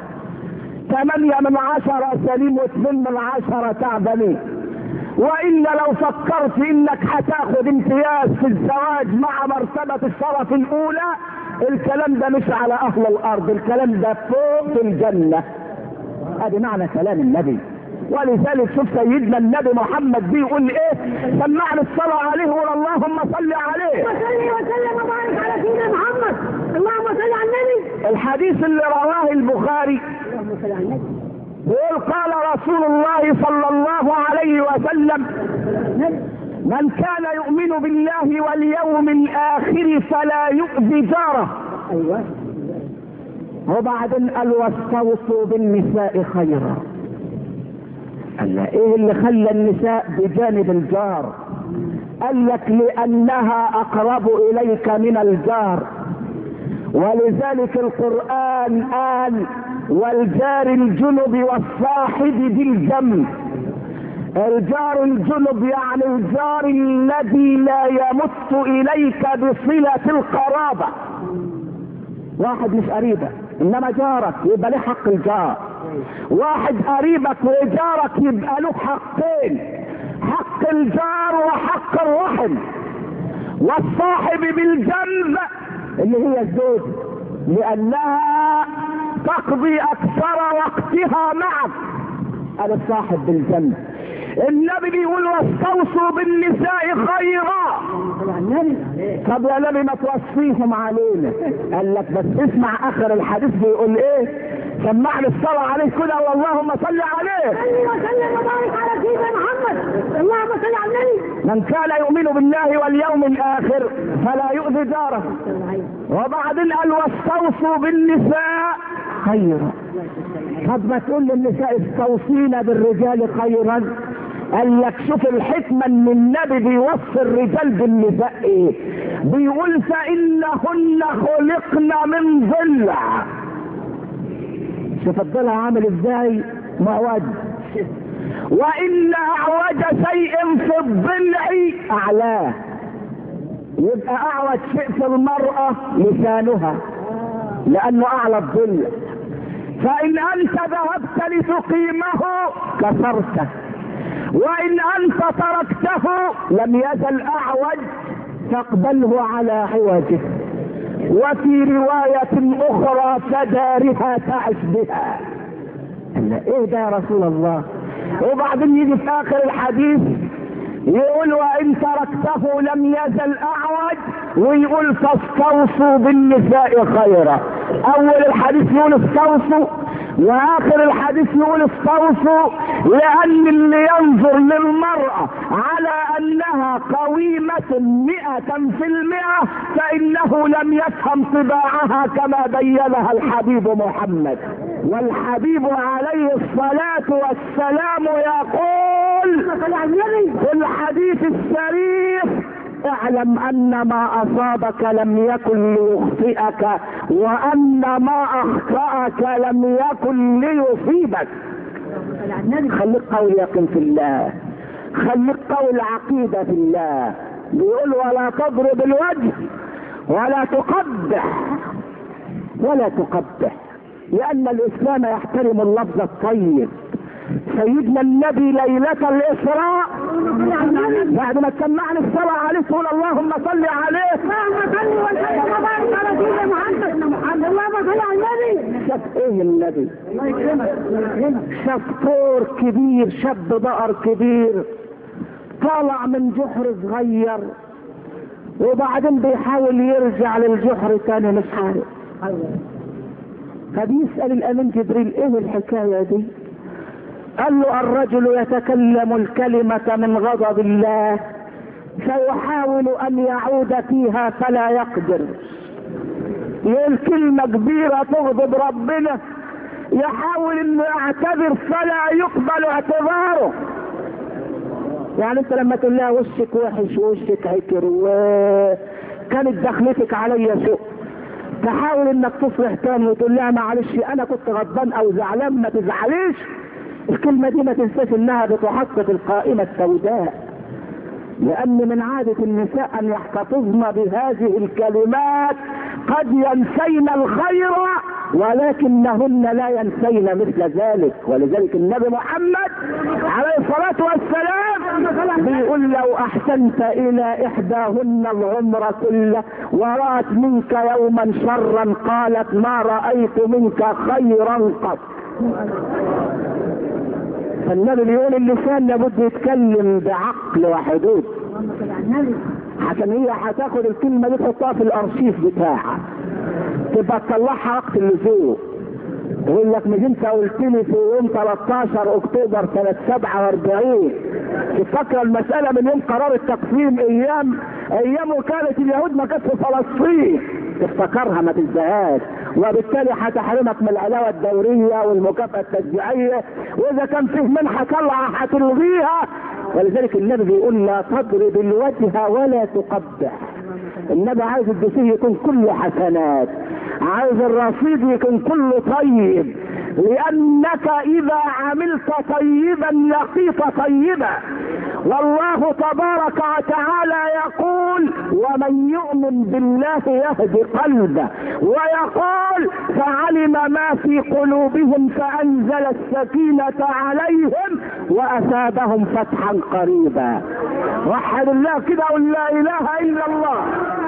8/10 سليم، و2/10 تعبانين. والا لو فكرت انك هتاخد امتياز في الزواج مع مرتبة الشرف الاولى، الكلام ده مش على اهل الارض، الكلام ده فوق في الجنة. ادي معنى كلام النبي. ولذلك شوف سيدنا النبي محمد بيقول ايه؟ سمعنا الصلاة عليه واللهم صل عليه.
وصلي وسلم وبارك على سيدنا محمد. اللهم صل على النبي.
الحديث اللي رواه البخاري
اللهم صل على النبي.
يقول قال رسول الله صلى الله عليه وسلم من كان يؤمن بالله واليوم الاخر فلا يؤذي جاره.
ايوه.
وبعدين قال واستوصوا بالنساء خيرا. قال ايه اللي خلى النساء بجانب الجار؟ قال لك لانها اقرب اليك من الجار. ولذلك القرآن قال والجار الجنب والصاحب بالجنب. الجار الجنب يعني الجار الذي لا يمت اليك بصلة القرابة. واحد مش قريبك انما جارك يبقى له حق الجار، واحد قريبك وجارك يبقى له حقين، حق الجار وحق الرحم. والصاحب بالجنب اللي هي الزوج لانها تقضي اكثر وقتها معك. هذا الصاحب بالجنب. النبي بيقول واستوصوا بالنساء خيرا. طب يا نبي ما توصيهم علينا؟ قال لك بس اسمع اخر الحديث بيقول ايه؟ سمعني الصلاة عليه كده واللهم صل عليه.
وسلم وبارك على سيدنا محمد. اللهم صل على النبي.
من كان يؤمن بالله واليوم الاخر فلا يؤذي جاره. وبعدين قال واستوصوا بالنساء خيرا. طب ما تقول للنساء استوصينا بالرجال خيرا؟ قال لك شوف الحكمة ان النبي بيوصي الرجال بالنساء ايه؟ بيقول فإنهن خلقنا من ضلع. شوف الضلع عامل ازاي؟ معوج. وإن أعوج شيء في الضلع أعلاه. يبقى أعوج شيء في المرأة لسانها لأنه أعلى الضلع. فإن أنت ذهبت لتقيمه كسرته، وإن أنت تركته لم يزل أعوج فاقبله على عوجه. وفي رواية أخرى فدارها تعش بها. ايه ده يا رسول الله؟ وبعدين يجي في آخر الحديث يقول وإن تركته لم يزل أعوج، ويقول فاستوصوا بالنساء خيرا. أول الحديث يقول استوصوا، واخر الحديث يقول استوصوا، لان اللي ينظر للمرأة على انها قويمة 100% فانه لم يفهم طباعها كما بينها الحبيب محمد. والحبيب عليه الصلاة والسلام يقول في الحديث الشريف اعلم ان ما اصابك لم يكن ليخطئك، وان ما اخطأك لم يكن ليصيبك. خليك قوي يقين في الله، خليك قوي العقيدة في الله. بيقول ولا تضرب الوجه ولا تقبح، ولا تقبح، لان الاسلام يحترم اللفظ الطيب. سيدنا النبي ليلة الإسراء بعد ما تسمعني الصلاة عليه تقول اللهم صل عليه.
اللهم صل وسلم وبارك على سيدنا محمد. اللهم صل على النبي.
شاف ايه النبي؟ شاف طور كبير، شاب بقر كبير طالع من جحر صغير، وبعدين بيحاول يرجع للجحر تاني مش عارف. فبيسأل الأمين جبريل ايه الحكاية دي؟ قال له الرجل يتكلم الكلمة من غضب الله فيحاول ان يعود فيها فلا يقدر. يقول كلمة كبيرة تغضب ربنا، يحاول انه يعتذر فلا يقبل اعتذاره. يعني انت لما تقول لها وشك وحش ووشك عكر وكانت دخلتك عليا سوء، تحاول انك تصلح تاني وتقول لها معلش انا كنت غضبان او زعلان ما تزعليش. الكلمة دي ما تنساش انها بتحط في القائمة السوداء، لان من عادة النساء ان يحتفظن بهذه الكلمات. قد ينسين الخير ولكنهن لا ينسين مثل ذلك. ولذلك النبي محمد عليه الصلاة والسلام بيقول لو احسنت الى احداهن العمر كله ورأت منك يوما شرا قالت ما رأيت منك خيرا قط. فالنبي بيقول اللسان لابد يتكلم بعقل وحدود، عشان هي هتاخد الكلمة دي تحطها في الارشيف بتاعها تبقى تطلعها وقت اللزوم. يقول لك مش انت قلت لي في يوم 13 اكتوبر سنة 47 تفكر المسألة من يوم قرار التقسيم ايام وكالة اليهود ما كانت في فلسطين، تفتكرها ما تنساهاش، وبالتالي هتحرمك من العلاوة الدورية والمكافأة التشجيعية، واذا كان فيه منحة طلعة هتلغيها. ولذلك النبي بيقول لا تضرب الوجه ولا تقبح. النبي عايز الدسيه يكون كله حسنات، عايز الرصيد يكون كله طيب، لانك اذا عملت طيبا لقيت طيبا، والله تبارك وتعالى يقول ومن يؤمن بالله يهدي قلبه، ويقول فعلم ما في قلوبهم فأنزل السكينة عليهم وأثابهم فتحا قريبا. وحد الله كده قل لا إله إلا الله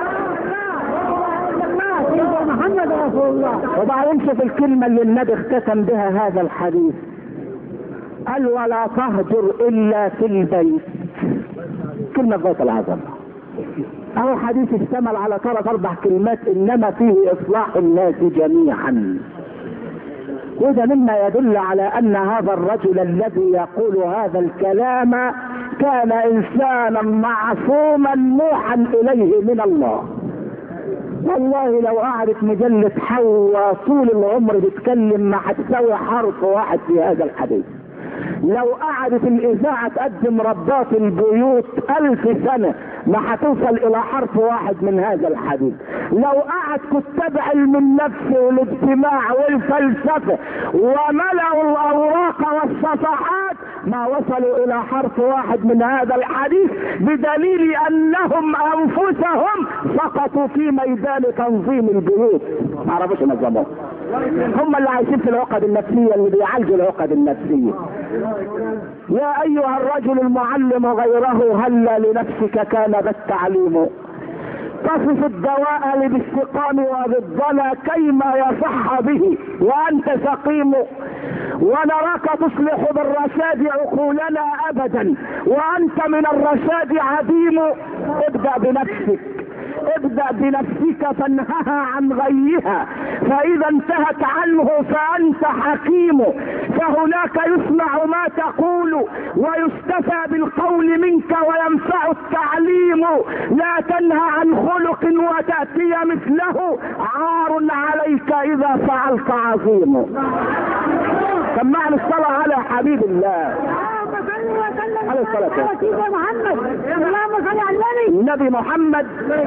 محمد رسول الله. وبعدين شوف الكلمة اللي النبي اختتم بها هذا الحديث، قال ولا تهجر إلا في البيت. كلمة غاية العظمة. أهو حديث اشتمل على 3-4 كلمات إنما فيه إصلاح الناس جميعا. وده مما يدل على أن هذا الرجل الذي يقول هذا الكلام كان إنسانا معصوما موحى إليه من الله. والله لو قعدت مجلة حواء طول العمر بتكلم ما هتساوي حرف واحد في هذا الحديث. لو قعدت الإذاعة تقدم رباط البيوت 1000 سنة ما هتوصل إلى حرف واحد من هذا الحديث. لو قعد كتاب علم النفس والاجتماع والفلسفة وملأوا الأوراق والصفحات ما وصلوا إلى حرف واحد من هذا الحديث، بدليل أنهم أنفسهم سقطوا في ميدان تنظيم البيوت، ما عرفوش ينظموها. هم اللي عايشين في العقد النفسية، اللي بيعالجوا العقد النفسية. يا أيها الرجل المعلم غيره هلا لنفسك كان بالتعليم، تصف الدواء بالسقام وبالضنا كيما يصح به وأنت سقيم، ونراك تصلح بالرشاد عقولنا أبدا وأنت من الرشاد عديم. ابدأ بنفسك، ابدأ بنفسك فانهها عن غيها، فإذا انتهت عنه فأنت حكيم، فهناك يسمع ما تقول ويستفى بالقول منك وينفع التعليم. لا تنهى عن خلق وتأتي مثله، عار عليك إذا فعلت عظيم. سمعنا الصلاة على حبيب الله عليه الصلاة والسلام. النبي محمد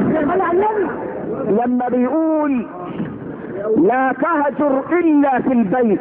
لما بيقول لا تهجر إلا في البيت،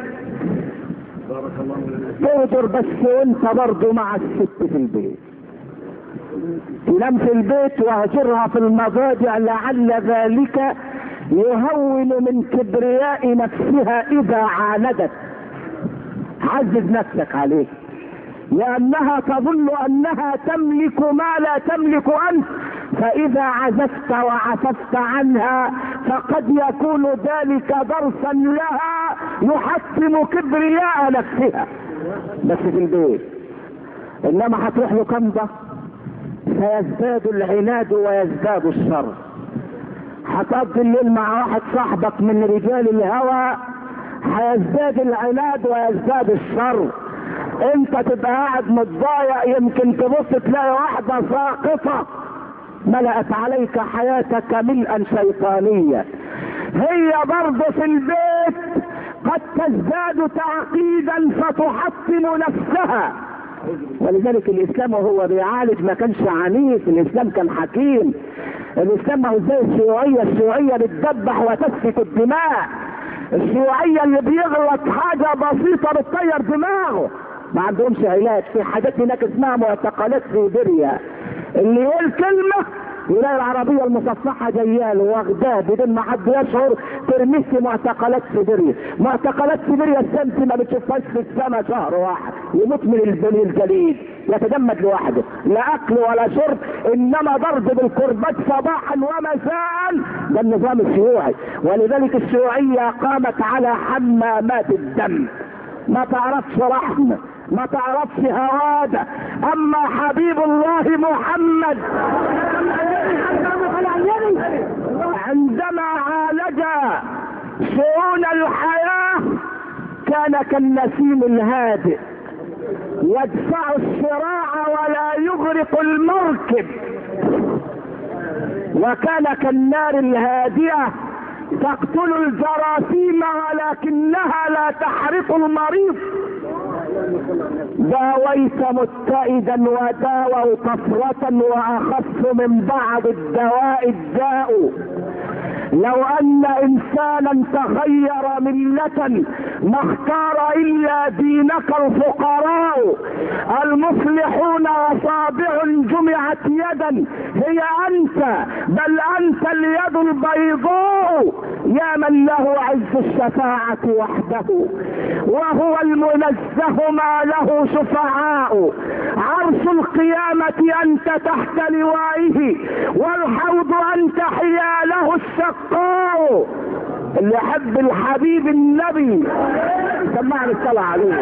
تهجر بس وانت برضو مع الست في البيت، تنام في البيت واهجرها في المضاجع لعل ذلك يهون من كبرياء نفسها إذا عاندت. عزز نفسك عليه، لأنها تظن أنها تملك ما لا تملك أنت، فإذا عززت وعففت عنها فقد يكون ذلك درسا لها يحطم كبرياء نفسها بس في البيت. إنما هتروح له كنبة فيزداد العناد ويزداد الشر. هتقضي الليل مع واحد صاحبك من رجال الهوى هيزداد العناد ويزداد الشر. انت تبقى قاعد متضايق يمكن تبص تلاقي واحدة ساقطة ملأت عليك حياتك ملءا شيطانيا. هي برضه في البيت قد تزداد تعقيدا فتحطم نفسها. ولذلك الاسلام وهو بيعالج ما كانش عنيف، الاسلام كان حكيم. الاسلام ما هو زي الشيوعية بتدبح وتسفك الدماء. الشيوعية اللي بيغلط حاجة بسيطة بتطير دماغه، ما عندهمش علاج. في حاجات هناك اسمها معتقلات سيبيريا، اللي يقول كلمة يلاقي العربية المصفحة جياله واخداه بدون ما حد يشعر ترميه في معتقلات سيبيريا. معتقلات سيبيريا الشمس ما بتشوفهاش في السنة شهر واحد، يموت من الجليد يتجمد لوحده، لا اكل ولا شرب انما ضرب بالكربات صباحا ومساء. ده النظام الشيوعي. ولذلك الشيوعية قامت على حمامات الدم، ما تعرفش رحمة، ما تعرفش هوادة. اما حبيب الله محمد عندما عالج شؤون الحياة كان كالنسيم الهادئ يدفع الصراع ولا يغرق المركب، وكان كالنار الهادئة تقتل الجراثيم ولكنها لا تحرق المريض. داويت متئدا وداووا طفرة واخف من بعض الدواء الداء. لو ان انسانا تغير ملة ما اختار الا دينك الفقراء المصلحون اصابع جمعت يدا هي انت، بل انت اليد البيضاء يا من له عز الشفاعة وحده، وهو المنزه ما له شفعاء، عرش القيامة انت تحت لوائه، والحوض انت حياله الشقاء. اللي يحب الحبيب النبي سمعني الصلاة عليه.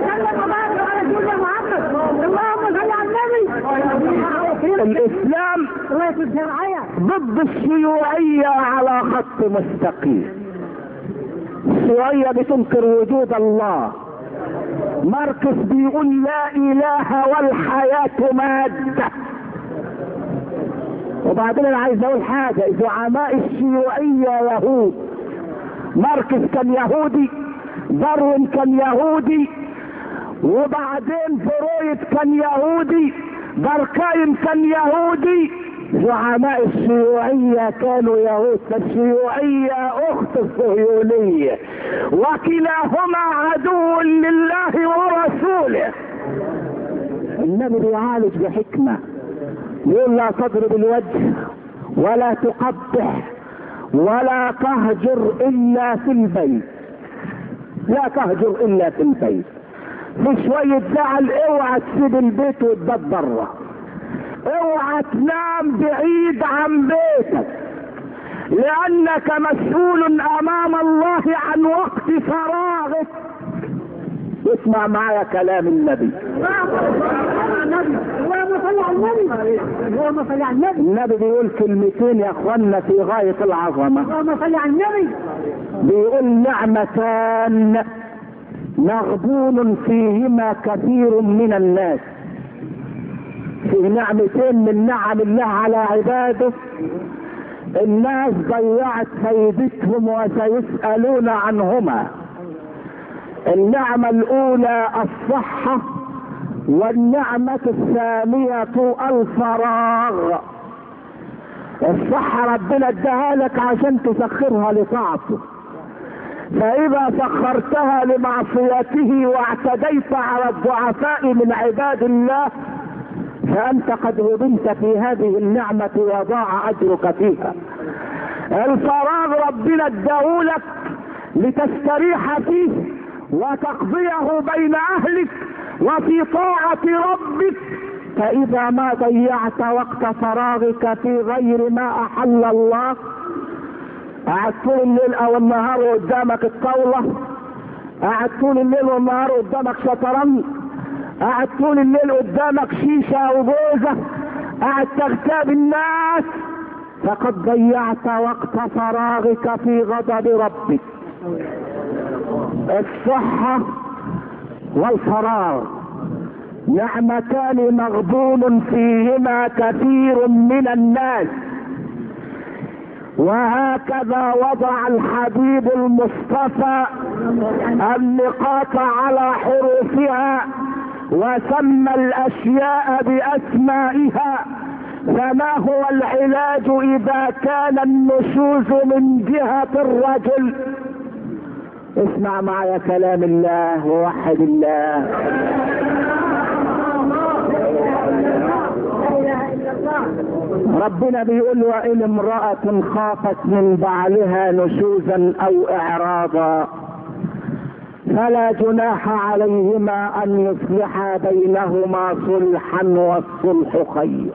الاسلام ضد الشيوعية على خط مستقيم. الشيوعية بتنكر وجود الله، ماركس بيقول لا اله والحياة مادة. وبعدين انا عايز اقول حاجة، زعماء الشيوعية يهود، ماركس كان يهودي، داروين كان يهودي، وبعدين فرويد كان يهودي، داركايم كان يهودي، زعماء الشيوعية كانوا يهود. فالشيوعية اخت الصهيونية وكلاهما عدو لله ورسوله. النبي بيعالج بحكمة، يقول لا تضرب الوجه ولا تقبح ولا تهجر الا في البيت، لا تهجر الا في البيت. في شوية زعل اوعى تسيب البيت وتبات بره، اوعى تنام بعيد عن بيتك، لانك مسؤول امام الله عن وقت فراغك. اسمع معايا كلام النبي. النبي بيقول كلمتين يا اخوانا في غاية العظمة. بيقول نعمتان مغبون فيهما كثير من الناس. في نعمتين من نعم الله على عباده الناس ضيعت فايدتهم وسيسألون عنهما. النعمة الاولى الصحة، والنعمة الثانية الفراغ. الصحة ربنا اداها لك عشان تسخرها لطاعته، فاذا سخرتها لمعصيته واعتديت على الضعفاء من عباد الله فانت قد هدمت في هذه النعمة وضاع اجرك فيها. الفراغ ربنا اداهولك لتستريح فيه وتقضيه بين اهلك وفي طاعة ربك، فاذا ما ضيعت وقت فراغك في غير ما احل الله، قاعد طول الليل او النهار قدامك الطاولة، قاعد طول الليل والنهار قدامك شطرنج، قاعد طول الليل قدامك شيشة وبوزة، قاعد تغتاب الناس، فقد ضيعت وقت فراغك في غضب ربك. الصحة والفراغ نعمتان مغبون فيهما كثير من الناس، وهكذا وضع الحبيب المصطفى النقاط على حروفها وسمى الاشياء باسمائها. فما هو العلاج اذا كان النشوز من جهة الرجل؟ اسمع معي كلام الله ووحد الله. ربنا بيقول وإن امرأة خافت من بعلها نشوزا او اعراضا فلا جناح عليهما ان يصلحا بينهما صلحا والصلح خير.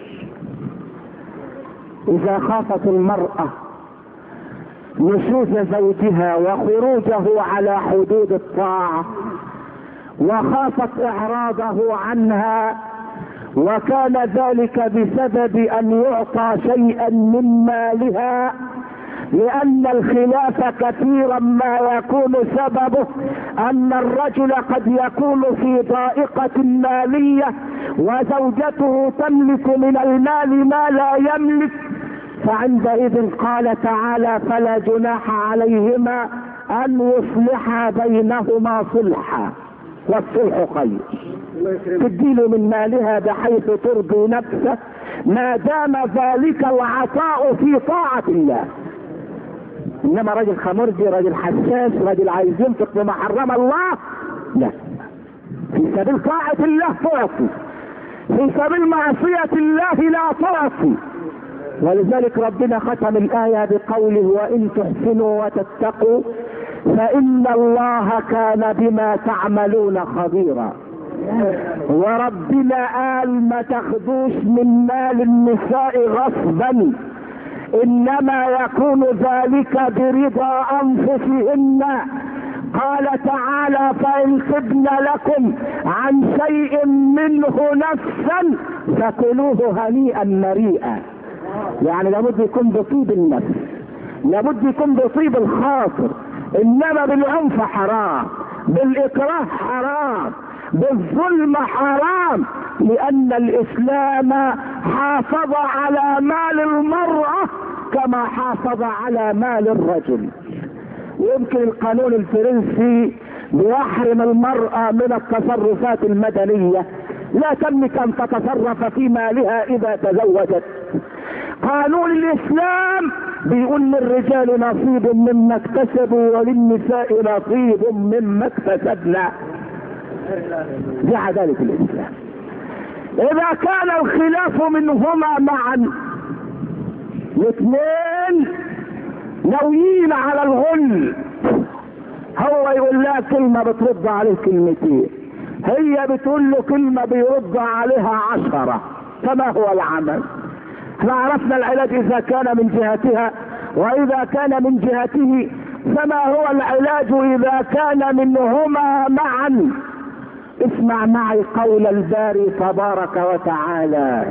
اذا خافت المرأة نشوز زوجها وخروجه على حدود الطاعة وخافت اعراضه عنها وكان ذلك بسبب ان يعطى شيئا من مالها، لان الخلاف كثيرا ما يكون سببه ان الرجل قد يكون في ضائقة مالية وزوجته تملك من المال ما لا يملك، فعندئذ قال تعالى فلا جناح عليهما ان يصلحا بينهما صلحا والصلح خير. تديله من مالها بحيث ترضي نفسه ما دام ذلك العطاء في طاعة الله. انما راجل خمرجي، راجل حساس، راجل عايز ينفق بما حرم الله، لا. في سبيل طاعة الله تعطي، في سبيل معصية الله لا تعطي. ولذلك ربنا ختم الآية بقوله وإن تحسنوا وتتقوا فإن الله كان بما تعملون خبيرا. وربنا قال ما تاخدوش من مال النساء غصبا، انما يكون ذلك برضا انفسهن. قال تعالى فإن تبن لكم عن شيء منه نفسا فكلوه هنيئا مريئا. يعني لابد يكون بطيب النفس، لابد يكون بطيب الخاطر، انما بالعنف حرام، بالاكراه حرام، بالظلم حرام، لان الاسلام حافظ على مال المرأة كما حافظ على مال الرجل. يمكن القانون الفرنسي بيحرم المرأة من التصرفات المدنية، لا تملك ان تتصرف في مالها اذا تزوجت. قانون الاسلام بيقول للرجال نصيب مما اكتسبوا وللنساء نصيب مما اكتسبنا. دي عدالة الاسلام. اذا كان الخلاف منهما معا، الاثنين ناويين على الغل، هو يقول لها كلمة بترد عليه كلمتين، هي بتقول له كلمة بيرد عليها 10، فما هو العمل؟ احنا عرفنا العلاج اذا كان من جهتها، واذا كان من جهته فما هو العلاج اذا كان منهما معا؟ اسمع معي قول الباري تبارك وتعالى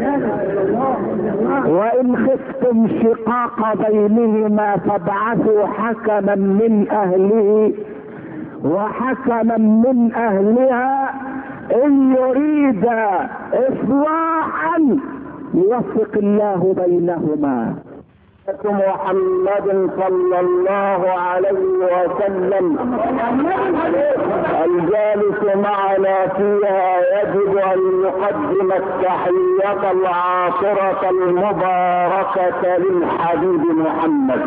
وإن خفتم شقاق بينهما فابعثوا حكما من أهله وحكما من أهلها إن يريد إصلاحا يوفق الله بينهما. محمد صلى الله عليه وسلم الجالس معنا فيها يجب ان يقدم التحية العاطرة المباركة للحبيب محمد.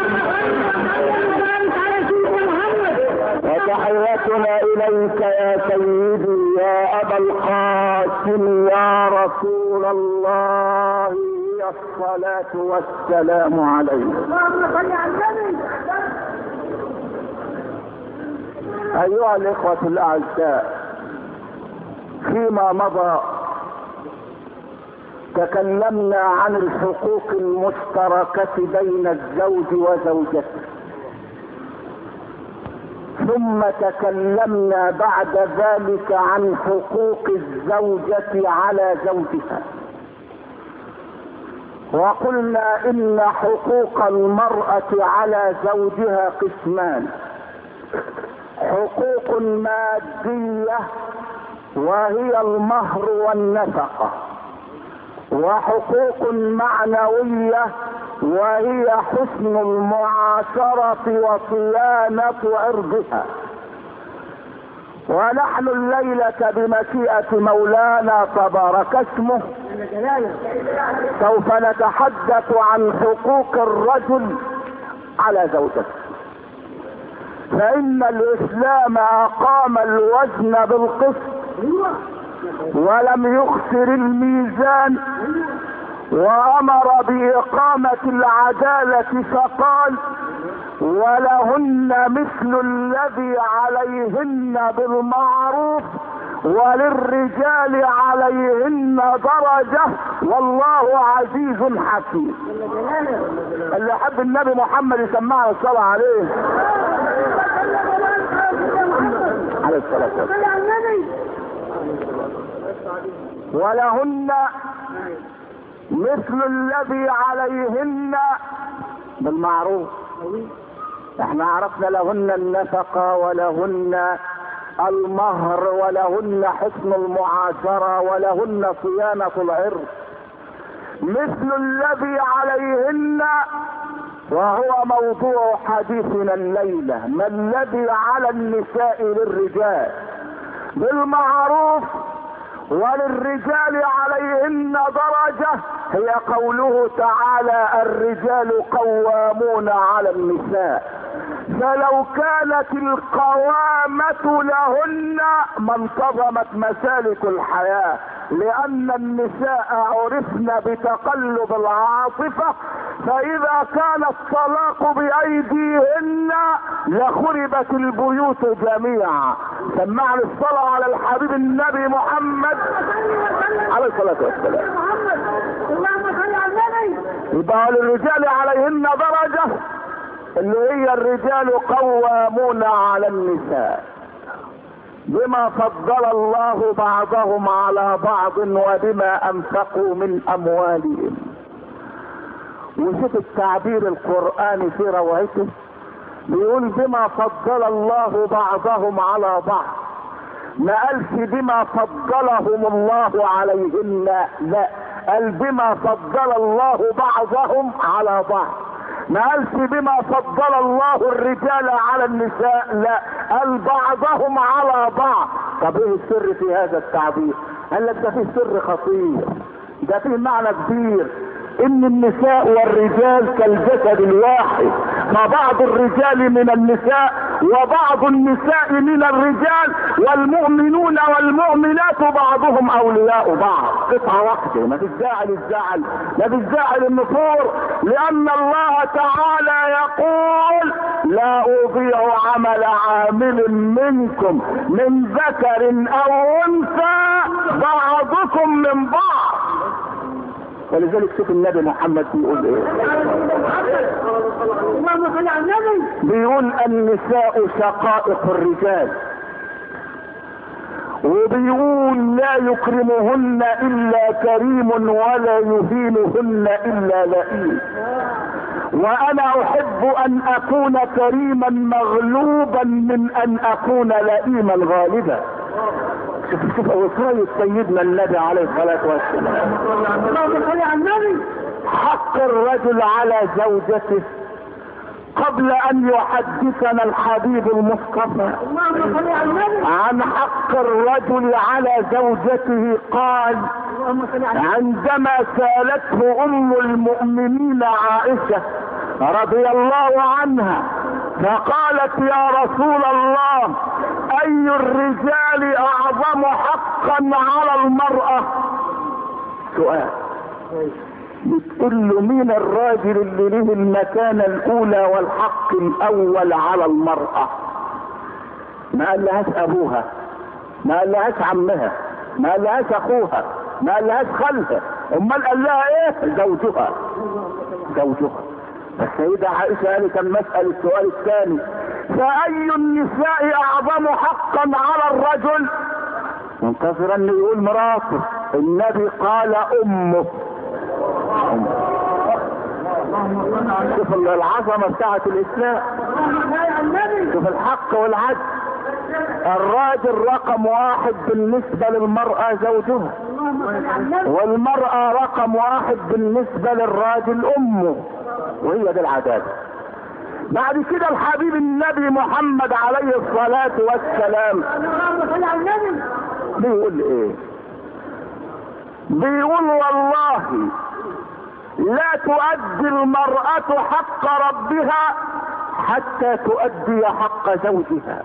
وتحيتنا اليك يا سيدي يا ابا القاسم يا رسول الله، الصلاة والسلام عليك. أيها الإخوة الأعزاء، فيما مضى تكلمنا عن الحقوق المشتركة بين الزوج وزوجته، ثم تكلمنا بعد ذلك عن حقوق الزوجة على زوجها، وقلنا ان حقوق المرأة على زوجها قسمان: حقوق مادية وهي المهر والنفقة، وحقوق معنوية وهي حسن المعاشرة وصيانة عرضها. ونحن الليلة بمشيئة مولانا تبارك اسمه سوف نتحدث عن حقوق الرجل على زوجته، فإن الإسلام أقام الوزن بالقسط ولم يخسر الميزان، وأمر بإقامة العدالة فقال: ولهن مثل الذي عليهن بالمعروف وللرجال عليهن درجة والله عزيز حكيم. اللي يحب النبي محمد يسمعنا الصلاة عليه عليه الصلاة والسلام. ولهن مثل الذي عليهن بالمعروف. احنا عرفنا لهن النفقة ولهن المهر ولهن حسن المعاشرة ولهن صيانة العرض. مثل الذي عليهن وهو موضوع حديثنا الليلة: ما الذي على النساء للرجال بالمعروف وللرجال عليهن درجة، هي قوله تعالى الرجال قوامون على النساء. فلو كانت القوامة لهن ما انتظمت مسالك الحياة، لأن النساء عرفن بتقلب العاطفة، فإذا كان الطلاق بأيديهن لخربت البيوت جميعا. سمعنا الصلاة على الحبيب النبي محمد عليه الصلاة والسلام. يبقى للرجال عليهن درجة، اللي هي الرجال قوامون على النساء بما فضل الله بعضهم على بعض وبما انفقوا من اموالهم. وشوف التعبير القرآني في روايته، بيقول بما فضل الله بعضهم على بعض، ما قالش بما فضلهم الله عليهن، لا، قال بما فضل الله بعضهم على بعض. ما قالش بما فضل الله الرجال على النساء، لا، قال بعضهم على بعض. طب ايه السر في هذا التعبير؟ قال لك ده فيه سر خطير، ده فيه معنى كبير، ان النساء والرجال كالجسد الواحد، فبعض الرجال من النساء وبعض النساء من الرجال، والمؤمنون والمؤمنات بعضهم اولياء بعض. قطعة واحدة، ما فيش داعي للزعل، ما فيش داعي للنفور، لان الله تعالى يقول لا اضيع عمل عامل منكم من ذكر او انثى بعضكم من بعض. ولذلك شوف النبي محمد بيقول ايه، بيقول النساء شقائق الرجال، وبيقول لا يكرمهن الا كريم ولا يهينهن الا لئيم. وانا احب ان اكون كريما مغلوبا من ان اكون لئيما غالبا. شوف وصاية سيدنا النبي عليه الصلاة والسلام. حق الرجل على زوجته قبل ان يحدثنا الحبيب المصطفى عن حق الرجل على زوجته، قال عندما سالته ام المؤمنين عائشة رضي الله عنها فقالت يا رسول الله اي الرجال اعظم حقا على المرأة؟ سؤال، بتقول له مين الراجل اللي له المكانة الاولى والحق الاول على المرأة؟ ما قالهاش ابوها، ما قالهاش عمها، ما قالهاش اخوها، ما قالهاش خالها، امال قال لها ايه؟ زوجها. زوجها. السيدة عائشة قالت المسألة السؤال الثاني، فأي النساء أعظم حقا على الرجل؟ منتظرا انه يقول مراته. النبي قال أمه. شوف العظمة بتاعت الإسلام، شوف الحق والعدل. الراجل رقم واحد بالنسبة للمرأة زوجها، والمرأة رقم واحد بالنسبة للراجل أمه، وهي دي العدالة. بعد كده الحبيب النبي محمد عليه الصلاة والسلام بيقول ايه؟ بيقول والله لا تؤدي المرأة حق ربها حتى تؤدي حق زوجها.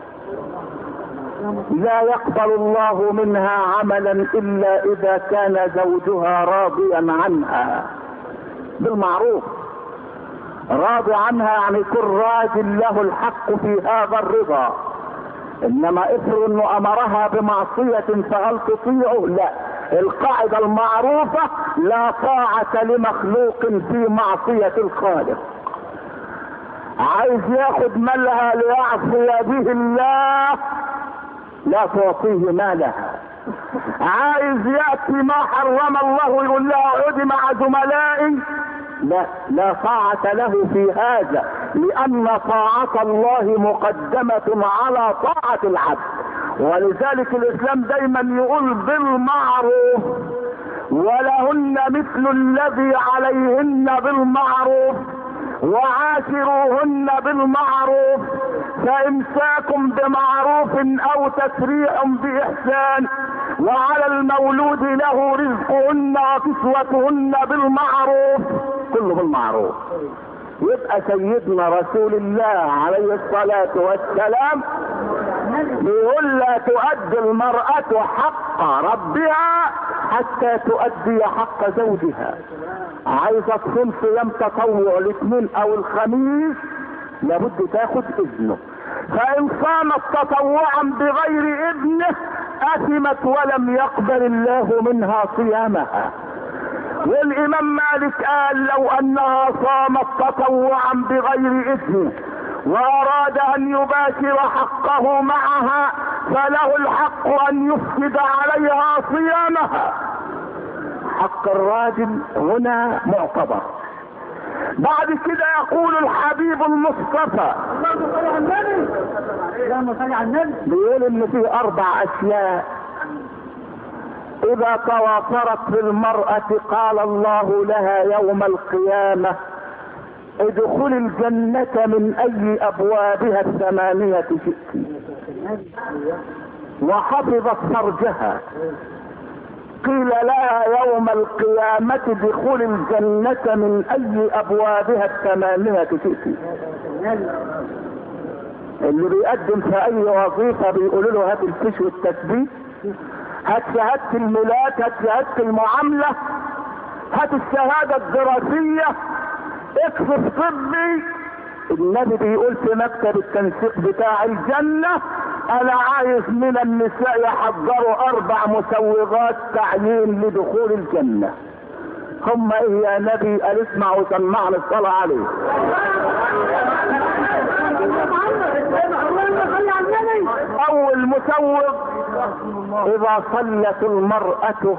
لا يقبل الله منها عملا الا اذا كان زوجها راضيا عنها بالمعروف. راضي عنها يعني يكون راجل له الحق في هذا الرضا. انما افرض انه امرها بمعصية فهل تطيعه؟ لا. القاعدة المعروفة لا طاعة لمخلوق في معصية الخالق. عايز ياخد مالها ليعصي به الله، لا تعطيه مالها. عايز يأتي ما حرم الله ويقول لها اقعدي مع زملائي، لا طاعة له في هذا، لأن طاعة الله مقدمة على طاعة العبد. ولذلك الإسلام دايما يقول بالمعروف، ولهن مثل الذي عليهن بالمعروف، وعاشروهن بالمعروف، فإمساك بمعروف أو تسريح بإحسان. وعلى المولود له رزقهن وكسوتهن بالمعروف، كله بالمعروف. يبقى سيدنا رسول الله عليه الصلاة والسلام بيقول لا تؤدي المرأة حق ربها حتى تؤدي حق زوجها. عايزة تصوم صيام تطوع الاثنين او الخميس لابد تاخد اذنه، فان صامت تطوعا بغير اذنه اثمت ولم يقبل الله منها صيامها. والامام مالك قال لو انها صامت تطوعا بغير اذنه واراد ان يباشر حقه معها فله الحق ان يفسد عليها صيامها. حق الراجل هنا معتبر. بعد كده يقول الحبيب المصطفى بيقول ان في 4 اشياء اذا توافرت في المرأة قال الله لها يوم القيامة ادخل الجنة من اي ابوابها 8 شئت، وحفظت فرجها قيل لها يوم القيامة ادخل الجنة من اي ابوابها 8 شئت. اللي بيقدم في اي وظيفة بيقولوا له هات الفيش والتثبيت، هات شهادة الميلاد، هات شهادة المعاملة، هات الشهادة الدراسية، اكفف طبي. النبي بيقول في مكتب التنسيق بتاع الجنة انا عايز من النساء يحضروا 4 مسوغات تعيين لدخول الجنة. هم ايه يا نبي؟ قال اسمع وسمعنا الصلاة عليه. اول مسوغ اذا صلت المرأة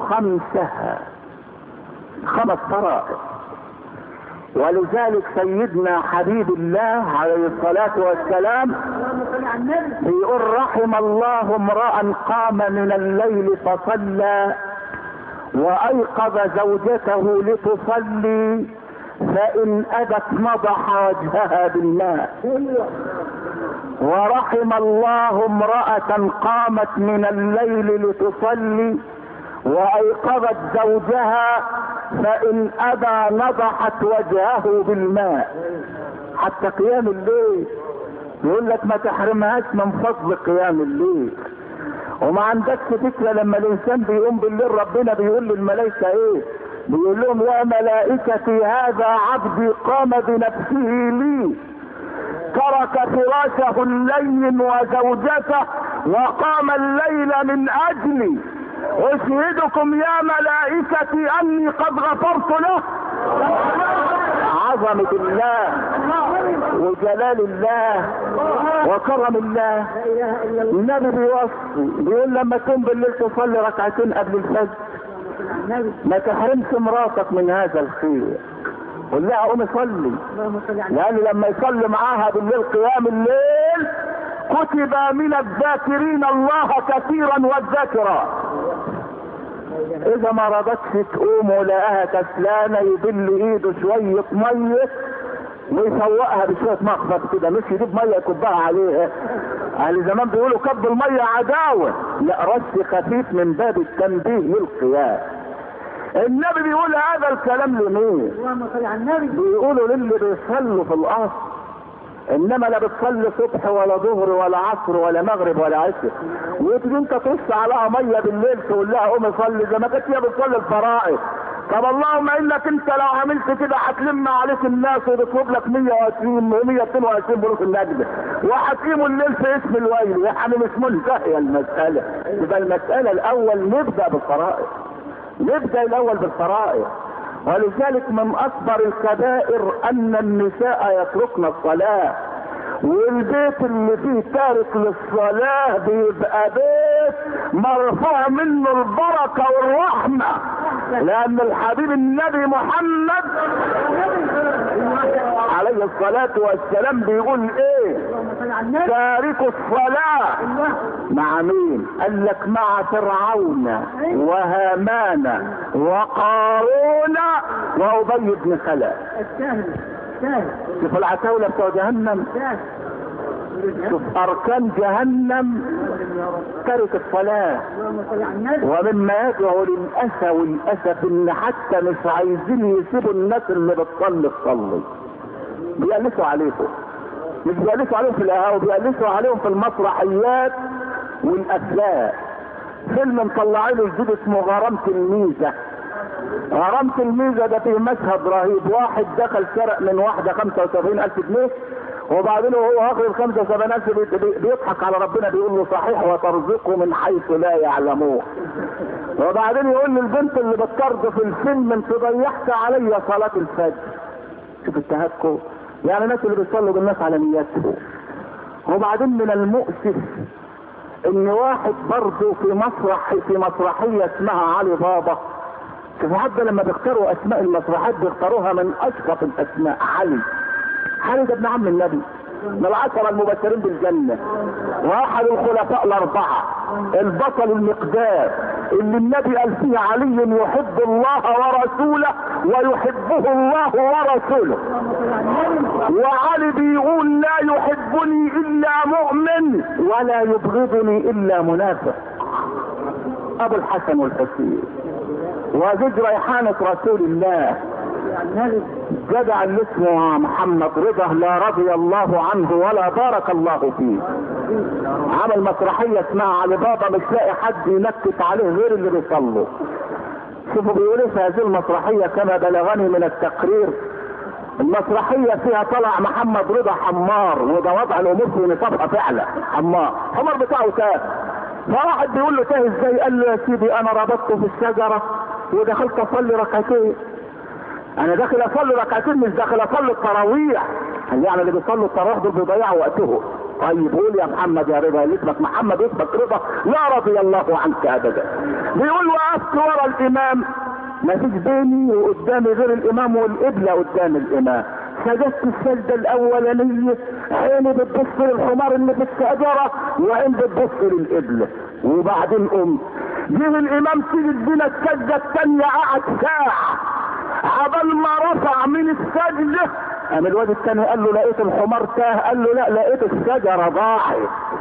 5 فرائض. ولذلك سيدنا حبيب الله عليه الصلاة والسلام بيقول رحم الله امرأ قام من الليل فصلى وايقظ زوجته لتصلي فان ابت نضح وجهها بالماء. ورحم الله امرأة قامت من الليل لتصلي وايقظت زوجها فان ابى نضحت وجهه بالماء. حتى قيام الليل يقول لك ما تحرمهاش من فضل قيام الليل. وما عندكش فكرة لما الانسان بيقوم بالليل ربنا بيقول للملائكة ايه؟ بيقول لهم يا ملائكتي هذا عبدي قام بنفسه لي ترك فراشه اللين وزوجته وقام الليل من اجلي اشهدكم يا ملائكتي اني قد غفرت له. عظمة الله وجلال الله وكرم الله. النبي بيوصي بيقول لما تقوم بالليل تصلي 2 ركعتين قبل الفجر ما تحرمش مراتك من هذا الخير. قول لها قومي صلي، لان لما يصلي معاها بالليل قيام الليل كتب من الذاكرين الله كثيرا والذاكرات. اذا ما رضتش تقوم ولقاها كسلانه يبل ايده شويه ميه ويسوقها بشويه مخفض كده، مش يجيب ميه يكبها عليها. اهل زمان بيقولوا كب الميه عداوه، لا رش خفيف من باب التنبيه للقيام. النبي بيقول هذا الكلام لمين؟ بيقولوا للي بيصلوا في الاصل، انما لا بتصلي صبح ولا ظهر ولا عصر ولا مغرب ولا عشاء وتجي انت ترش عليها ميه بالليل تقول لها قومي صلي زي ما كانت هي بتصلي الفرائض. طب اللهم انك انت لو عملت كده هتلم عليك الناس وتطلب لك 120 و122 بروس النجده وهتقيموا الليل في اسم الويل. يعني مش منتهيه المساله. يبقى المساله الاول نبدا بالفرائض، نبدا الاول بالفرائض. ولذلك من اكبر الكبائر ان النساء يتركن الصلاة، والبيت اللي فيه تارك للصلاة بيبقى بيت مرفوع منه البركة والرحمة، لان الحبيب النبي محمد عليه الصلاة والسلام بيقول ايه؟ تارك الصلاة مع مين؟ قال لك مع فرعون وهامان وقارون وأبي بن خلف. شوف العتاولة بتوع جهنم شوف اركان جهنم ترك الصلاة. ومما يدعو للأسى والأسف ان حتى مش عايزين يسيبوا الناس اللي بتصلي تصلي، بيقلسوا عليكم، مش بيقلسوا عليهم في القهاوي، بيقلسوا عليهم في المسرحيات والافلام. فيلم مطلعينه جديد اسمه غرامة الميزة. غرامة الميزة ده فيه مشهد رهيب، واحد دخل سرق من واحدة 75,000 جنيه، وبعدين وهو واخد 75,000 بيضحك على ربنا بيقول له صحيح وترزقه من حيث لا يعلمون. وبعدين يقول للبنت اللي بتطرد في الفيلم انت ضيعت عليا صلاة الفجر. شوف التهكم، يعني الناس اللي بيصلوا بالناس على نياتهم. وبعدين من المؤسف ان واحد برضه في مسرحية اسمها علي بابا. شوف حتى لما بيختاروا اسماء المسرحيات بيختاروها من اشرف الاسماء. علي ده ابن عم النبي من العشرة المبشرين بالجنة، واحد الخلفاء الاربعة، البطل المقدار اللي النبي قال فيه علي يحب الله ورسوله ويحبه الله ورسوله، وعلي بيقول لا يحبني الا مؤمن ولا يبغضني الا منافق. ابو الحسن والحسين وزوج ريحانة رسول الله جدع اللي اسمه محمد رضا لا رضي الله عنه ولا بارك الله فيه، عمل مسرحية اسمها علي بابا، مش لاقي حد ينكت عليه غير اللي بيصلوا. شوفوا بيقولوا في هذه المسرحية كما بلغني من التقرير، المسرحية فيها طلع محمد رضا حمار، وده وضع الامور في نصابها فعلا، حمار بتاعه تاه. فواحد بيقول له تاه ازاي؟ قال له يا سيدي انا ربطته في الشجرة ودخلت اصلي ركعتين. انا داخل اصلي ركعتين مش داخل اصلي التراويح. يعني اللي بيصلوا التراويح دول بيضيعوا وقتهم. طيب قول يا محمد يا رضا، اللي اسمك محمد اسمك رضا، لا رضي الله عنك ابدا. بيقول وقفت ورا الامام، ما فيش بيني وقدامي غير الامام والقبله قدام الامام. سجدت السجده الاولانيه، عيني بتبص للحمار اللي في الشجره وعين بتبص للقبله، وبعدين قمت. جه الامام سجد بينا السجده الثانيه، قعد ساعه عبال ما رفع من السجده. قام الواد الثاني قال له لقيت الحمار تاه، قال له لا لقيت الشجره ضاعت.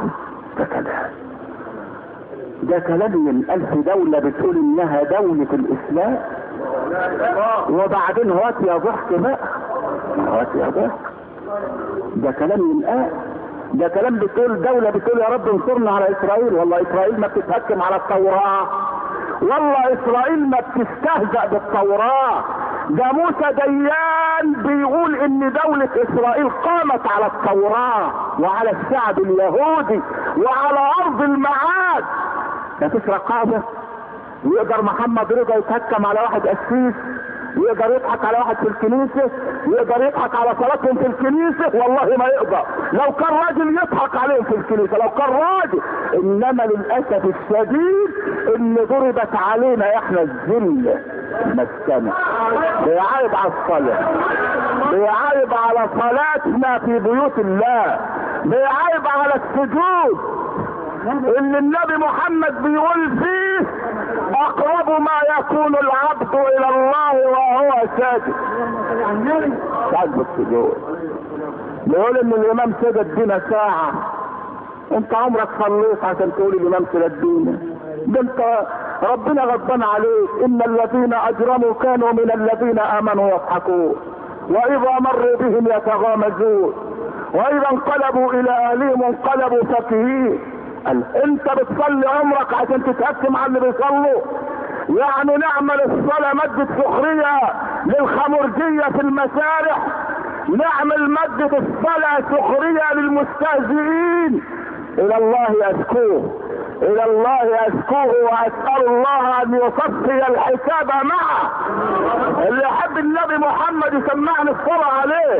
ده كلام من 1000 دولة بتقول انها دولة الاسلام، وبعدين هات يا ضحك بقى، هات يا ضحك. ده كلام من ده كلام بتقول دولة بتقول يا رب انصرنا على اسرائيل. والله اسرائيل ما بتتهكم على التوراة، والله اسرائيل ما بتستهزأ بالتوراة. ده موسى ديان بيقول ان دولة اسرائيل قامت على التوراة وعلى الشعب اليهودي وعلى ارض المعاد. مفيش رقابة. يقدر محمد رضا يتهكم على واحد قسيس، يقدر يضحك على واحد في الكنيسة، يقدر يضحك على صلاتهم في الكنيسة؟ والله ما يقدر. لو كان راجل يضحك عليهم في الكنيسة، لو كان راجل. انما للاسف الشديد ان ضربت علينا احنا الذل مسكنة. بيعايب على الصلاة، بيعايب على صلاتنا في بيوت الله، بيعايب على السجود اللي النبي محمد بيقول فيه اقرب ما يكون العبد الى الله وهو ساجد. ساجد السجود. بيقول ان الامام سجد بينا ساعة. انت عمرك صليت عشان تقول الامام سجد بينا؟ ده انت ربنا غضبان عليك. ان الذين اجرموا كانوا من الذين امنوا يضحكون واذا مروا بهم يتغامزون واذا انقلبوا الى اهلهم انقلبوا فكهين. انت بتصلي عمرك عشان تتهكم على اللي بيصلوا؟ يعني نعمل الصلاة مادة سخرية للخمرجية في المسارح، نعمل مادة الصلاة سخرية للمستهزئين. الى الله اشكوه، الى الله اشكوه واسأل الله ان يصفي الحساب معه. اللي يحب النبي محمد يسمعني الصلاة عليه.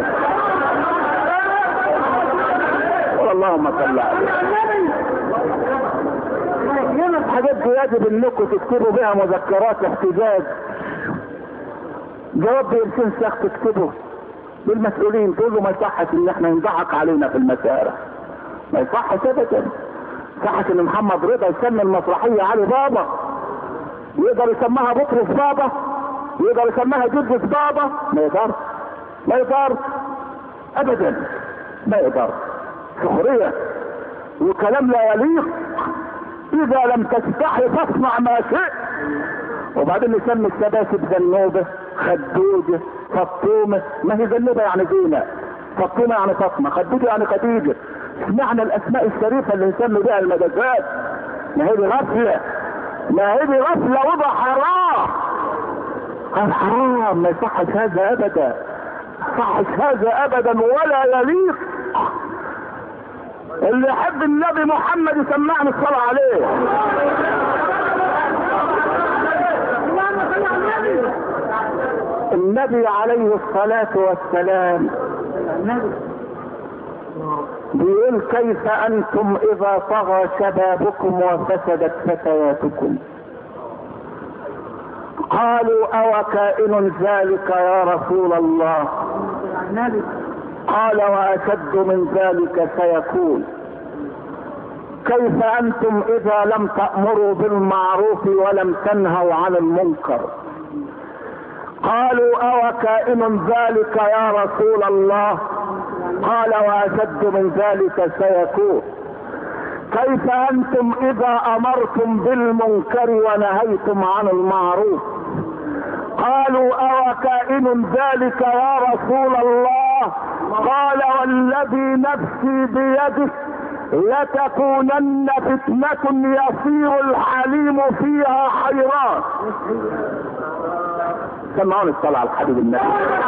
اللهم صل عليه. الحاجات دي يجب انكم تكتبوا بها مذكرات احتجاج. جواب بيرسل شيخ تكتبه للمسؤولين، تقول له ما يصحش ان احنا ينضحك علينا في المسارح، ما يصحش ابدا. صحش ان محمد رضا يسمي المسرحيه علي بابا، يقدر يسميها بطرس بابا، يقدر يسميها جدس بابا؟ ما يقدر، ما يقدر ابدا، ما يقدر. سخرية وكلام لا يليق. اذا لم تستحي فاصنع ما شئت. وبعدين نسمي السباسب ذنوبة، خدوجة، فطومة. ما هي ذنوبة يعني زينة، فطومة يعني فاطمة، خدوجة يعني خديجة. سمعنا الاسماء الشريفة اللي نسمي بها المجازات. ما هي دي غفلة، ما هي دي غفلة وده حرام. حرام، ما يصحش هذا ابدا، صحش هذا ابدا ولا يليق. اللي يحب النبي محمد يسمعني الصلاة عليه. النبي عليه الصلاة والسلام بيقول كيف انتم اذا طغى شبابكم وفسدت فتياتكم. قالوا او كائن ذلك يا رسول الله؟ قال واشد من ذلك سيكون. كيف انتم اذا لم تأمروا بالمعروف ولم تنهوا عن المنكر؟ قالوا او كائن ذلك يا رسول الله؟ قال واشد من ذلك سيكون. كيف انتم اذا امرتم بالمنكر ونهيتم عن المعروف؟ قالوا او كائن ذلك يا رسول الله؟ قال والذي نفسي بيده لتكونن فتنة يصير الحليم فيها حيران. سمعوني الصلاة على الحبيب النبي.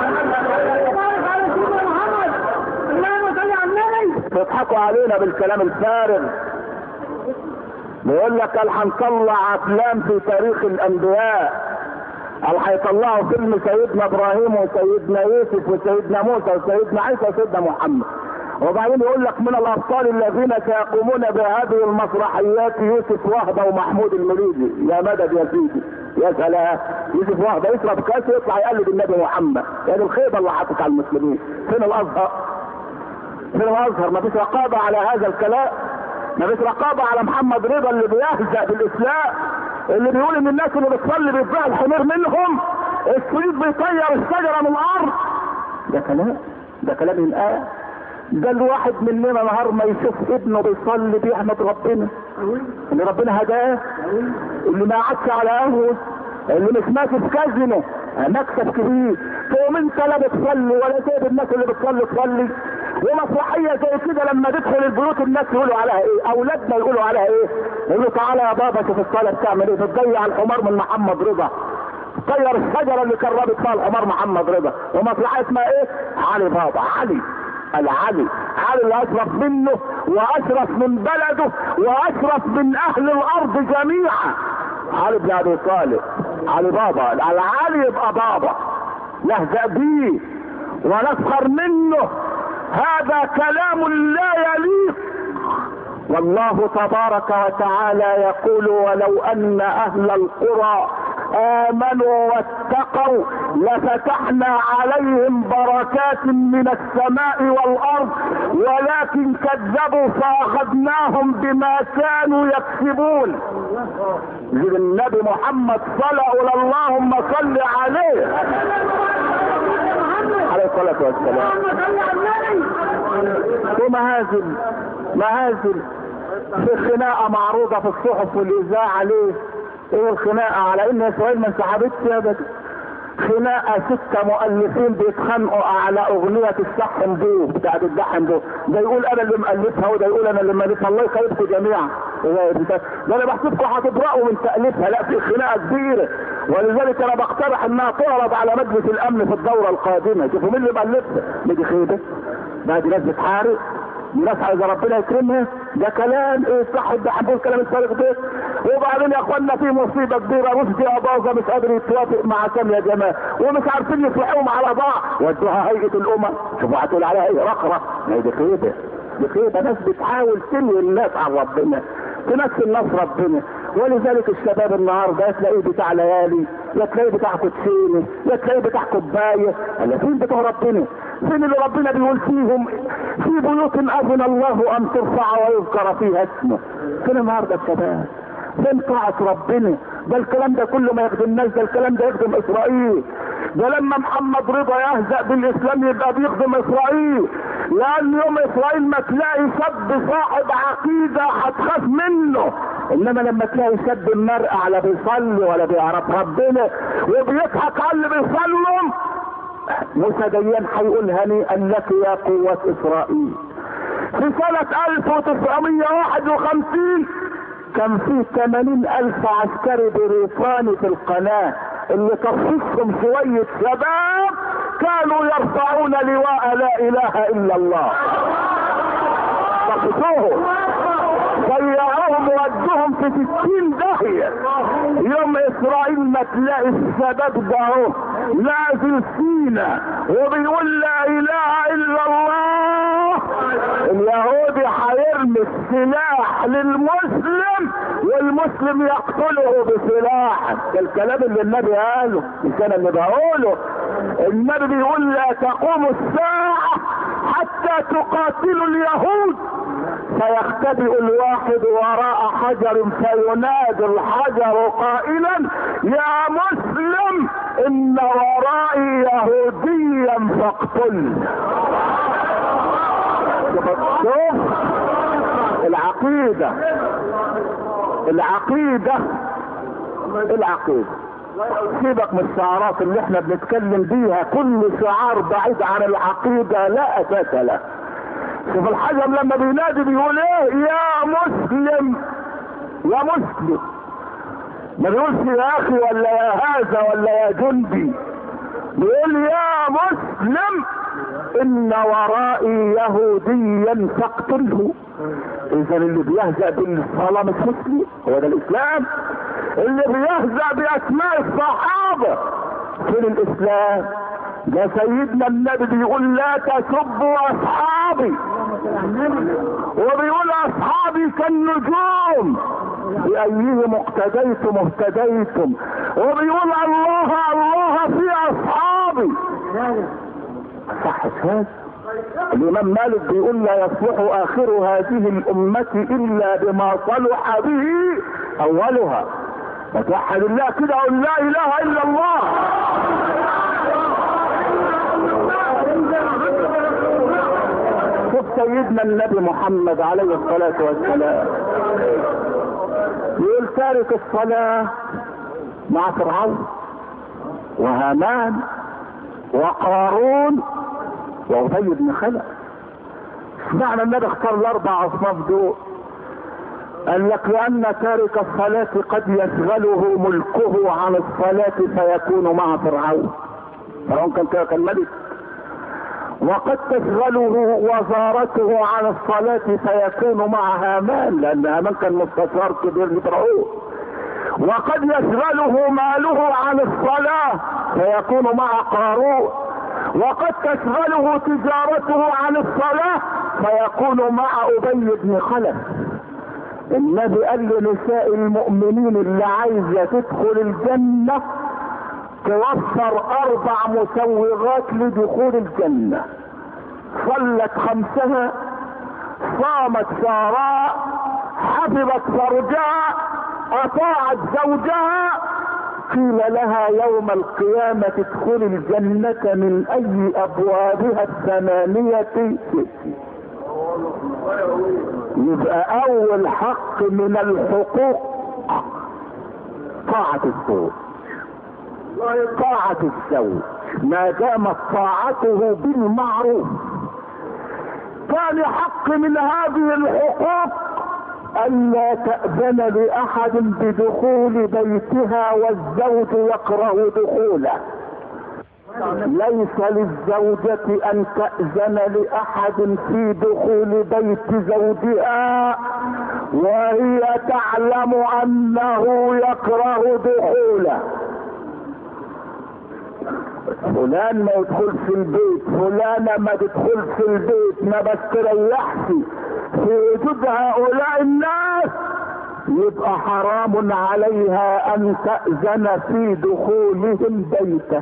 تضحكوا علينا بالكلام الفارغ. بيقول لك قال هنطلع افلام في تاريخ الانبياء، قال هيطلعوا فيلم سيدنا ابراهيم وسيدنا يوسف وسيدنا موسى وسيدنا عيسى وسيدنا محمد. وبعدين يقول لك من الابطال الذين سيقومون بهذه المسرحيات يوسف وهبه ومحمود المليجي. يا مدد يا سيدي، يا سلام. يوسف وهبه يشرب كاس يطلع يقلد النبي محمد. يعني الخيبه اللي حطت على المسلمين. فين الازهر؟ فين الازهر؟ ما فيش رقابه على هذا الكلام. ما فيش رقابه على محمد رضا اللي بيهزأ بالاسلام، اللي بيقول ان الناس اللي بتصلي بيتباع الحمير منهم، السويد بيطير الشجره من الارض. ده كلام، ده كلام الآية. ده الواحد مننا نهار ما يشوف ابنه بيصلي بيحمد ربنا، اللي ربنا هداه، اللي ما قعدش على قهوه، اللي مش ماشي في كازينو، مكسب كبير. تقوم انت لا بتصلي ولا سايب الناس اللي بتصلي تصلي. ومسرحيه زي كده لما تدخل البيوت الناس يقولوا عليها ايه؟ اولادنا يقولوا عليها ايه؟ يقولوا تعالى يا بابا شوف الصلاه بتعمل ايه، بتضيع الحمار من محمد رضا، طير الشجره اللي كربت فيها الحمار محمد رضا. ومسرحيه اسمها ايه؟ علي بابا، علي العلي، علي اللي اشرف منه واشرف من بلده واشرف من اهل الارض جميعا. علي بن ابي طالب، علي بابا، العلي يبقى بابا، نهزأ بيه ونسخر منه. هذا كلام لا يليق. والله تبارك وتعالى يقول ولو ان اهل القرى امنوا واتقوا لفتحنا عليهم بركات من السماء والارض ولكن كذبوا فاخذناهم بما كانوا يكسبون. للنبي محمد صلى اللهم صل عليه عليه الصلاة والسلام. ومهازل في خناقة معروضة في الصحف والاذاعة. ليه؟ ايه الخناقة؟ على ان اسرائيل ما انسحبتش ابدا. خناقة 6 مؤلفين بيتخانقوا على اغنية السحن بو بتاعت الدحن بو. ده يقول انا اللي مؤلفها وده يقول انا اللي مؤلفها. الله يخليكم جميعا. ده انا بحسبكم هتبرأوا من تأليفها. لا، في خناقة كبيرة، ولذلك انا بقترح انها تعرض على مجلس الامن في الدورة القادمة. شوفوا مين اللي مؤلفها. دي خيبة، ده دي ناس بتحارب، الناس عايزه ربنا يكرمها. ده كلام ايه صح؟ ده حبوا كلام الفارغ ده. وبعدين يا اخوانا في مصيبه كبيره، رشدي اباظه مش قادر يتوافق مع سامي يا جماعه ومش عارفين يصلحوهم على بعض، ودوها هيئه الامم. شوفوا هتقول عليها ايه؟ رقره. ما دي خيبه، دي خيبه. ناس بتحاول تنوي الناس عن ربنا، تمثل الناس ربنا. ولذلك الشباب النهارده تلاقيه بتاع ليالي، يا تلاقيه بتاع كوتشينه، يا تلاقيه بتاع كوبايه. ولا فين بتوع ربنا؟ فين اللي ربنا بيقول فيهم في بيوت اذن الله ان ترفع ويذكر فيها اسمه؟ فين النهارده الشباب؟ فين طاعة ربنا؟ ده الكلام ده كله ما يخدمناش، ده الكلام ده يخدم اسرائيل. ده لما محمد رضا يهزأ بالاسلام يبقى بيخدم اسرائيل. لان يوم اسرائيل ما تلاقي شاب صاحب عقيدة هتخاف منه، انما لما تلاقي شاب مرقع على بيصلي ولا بيعرف ربنا وبيضحك على اللي بيصلوا، موسى ديان هيقول هنيئا لك يا قوة اسرائيل. في سنة 1951 كان في 80,000 عسكري بريطاني في القناة، اللي تصفهم شوية شباب كانوا يرفعون لواء لا اله الا الله. صفوهم ضيعوهم وودوهم في 60 داهية. يوم اسرائيل ما تلاقي الشباب ده اهو نازل سينا وبيقول لا اله الا الله، اليهودي هيرمي السلاح للمسلم والمسلم يقتله بسلاح. ده الكلام اللي النبي قاله مش انا اللي بقوله. النبي بيقول لا تقوم الساعة حتى تقاتلوا اليهود، فيختبئ الواحد وراء حجر فينادي الحجر قائلا يا مسلم ان ورائي يهوديا فاقتل. شوف العقيدة سيبك من الشعارات اللي احنا بنتكلم بيها، كل شعار بعيد عن العقيدة لا اساس له. شوف الحجر لما بينادي بيقول ايه؟ يا مسلم يا مسلم، ما بيقولش يا اخي ولا يا هذا ولا يا جندي، بيقول يا مسلم ان ورائي يهوديا فاقتله. اذا اللي بيهزأ بالصلاة مش مسلم، هو ده الاسلام. اللي بيهزأ باسماء الصحابة فين الاسلام؟ ده سيدنا النبي بيقول لا تسبوا اصحابي، وبيقول اصحابي كالنجوم بأيهم اقتديتم اهتديتم، وبيقول الله الله في اصحابي. صح هذا؟ الامام مالك بيقول لا يصلح اخر هذه الامة الا بما صلح به اولها. فتوحد الله كده قول لا اله الا الله. شوف سيدنا النبي محمد عليه الصلاة والسلام يقول تارك الصلاة مع فرعون وهامان وقارون وأبي بن خلف. معنى النبي اختار الاربع اصناف دول، قال لك لان تارك الصلاة قد يشغله ملكه عن الصلاة فيكون مع فرعون. فرعون كان تارك الملك، وقد تشغله وزارته عن الصلاة فيكون مع هامان، لان هامان كان مستشار كبير لفرعون. وقد يشغله ماله عن الصلاة فيكون مع قارون. وقد تشغله تجارته عن الصلاة فيكون مع أبي بن خلف. النبي قال لنساء المؤمنين اللي عايزة تدخل الجنة توفر 4 مسوغات لدخول الجنة: صلت 5، صامت شهراء، حفظت فرجها، اطاعت زوجها. قيل لها يوم القيامة ادخل الجنة من اي ابوابها 8. يبقى اول حق من الحقوق طاعة الزوج. طاعة الزوج ما دامت طاعته بالمعروف. ثاني حق من هذه الحقوق ألا تأذن لأحد بدخول بيتها والزوج يكره دخوله. ليس للزوجة أن تأذن لأحد في دخول بيت زوجها وهي تعلم أنه يكره دخوله. فلان ما يدخلش البيت، فلانة ما تدخلش البيت، ما بستريحش في وجود هؤلاء الناس، يبقى حرام عليها ان تأذن في دخولهم بيته.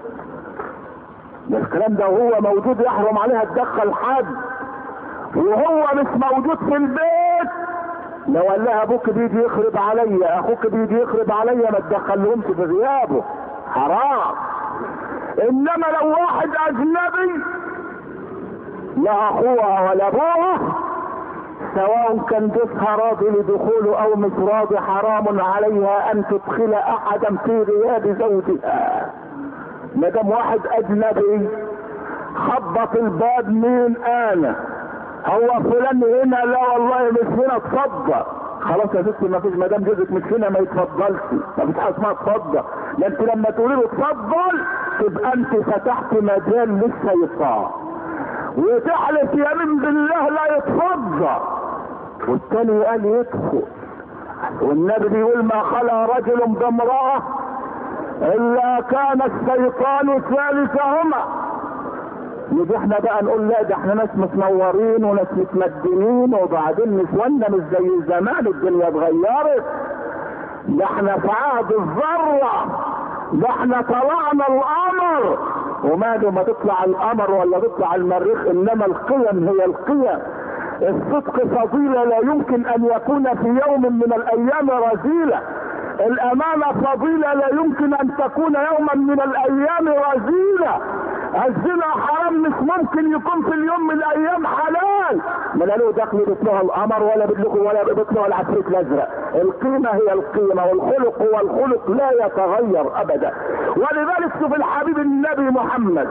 الكلام ده وهو موجود يحرم عليها تدخل حد، وهو مش موجود في البيت لو قال لها ابوك بيجي يخرب عليا، اخوك بيجي يخرب عليا، ما تدخلهمش في غيابه، حرام. انما لو واحد اجنبي لا اخوها ولا ابوها، سواء كان جوزها راضي لدخوله او مش راضي، حرام عليها ان تدخل احدا في غياب زوجها. ما دام واحد اجنبي خبط الباب، مين انا؟ هو فلان هنا؟ لا والله مش هنا، اتفضل. خلاص يا ستي ما فيش، ما دام جوزك مش هنا ما يتفضلش، ما فيش حاجه اسمها اتفضل. ده انت لما تقولي له اتفضل تبقى انت فتحت مجال للشيطان، وتحلف يمين بالله لا يتفضل، والتاني قال يدخل. والنبي بيقول ما خلا رجل بامرأة الا كان الشيطان ثالثهما. يجي احنا بقى نقول لا ده احنا ناس متنورين وناس متمدنين، وبعدين نسوانا مش زي زمان، الدنيا اتغيرت، ده احنا في عهد الذرة، ده احنا طلعنا القمر. وماله ما تطلع القمر ولا تطلع المريخ، انما القيم هي القيم. الصدق فضيلة لا يمكن ان يكون في يوم من الايام رذيلة. الامانة فضيلة لا يمكن ان تكون يوما من الايام رذيلة. الزنا حرام مش ممكن يكون في اليوم من الايام حلال. ما له دخل بيطلع القمر ولا بيطلع العفريت الازرق. القيمة هي القيمة، والخلق هو الخلق لا يتغير ابدا. ولذلك شوف الحبيب النبي محمد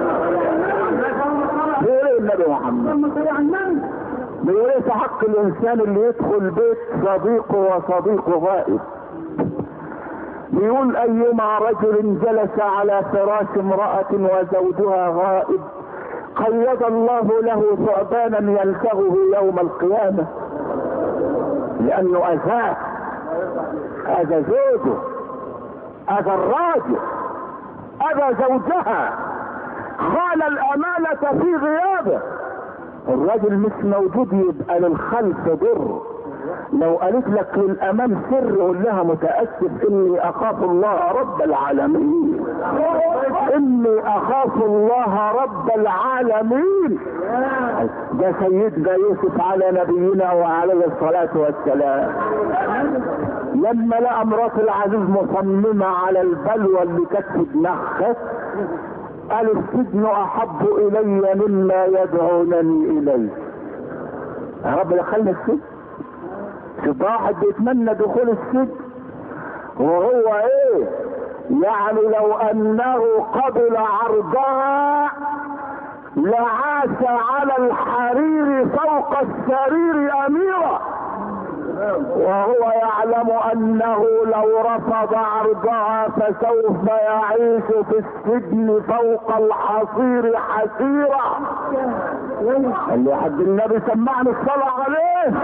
بيقول ايه النبي محمد؟ بيقول ايه في حق الانسان اللي يدخل بيت صديقه وصديقه غائب؟ بيقول ايما رجل جلس على فراش امرأة وزوجها غائب قيض الله له ثعبانا يلتغه يوم القيامة، لانه اذاه، اذى زوجه، اذى الراجل، اذى زوجها، خان الامانة في غيابه. الراجل مش موجود يبقى للخلف ضر. لو قالت لك للامام سر قول لها متاسف اني اخاف الله رب العالمين، اني اخاف الله رب العالمين. ده سيدنا يوسف على نبينا وعليه الصلاه والسلام لما لقى مرات العزيز مصممه على البلوى اللي كانت في دماغها قال السجن احب الي مما يدعونني اليه. يا رب دخلنا السجن. شوف واحد بيتمنى دخول السجن وهو ايه يعني لو انه قبل عرضها لعاش على الحرير فوق السرير اميرا، وهو يعلم انه لو رفض عرضها فسوف يعيش في السجن فوق الحصير حسيرا. قال لي حد النبي سمعني الصلاة عليه.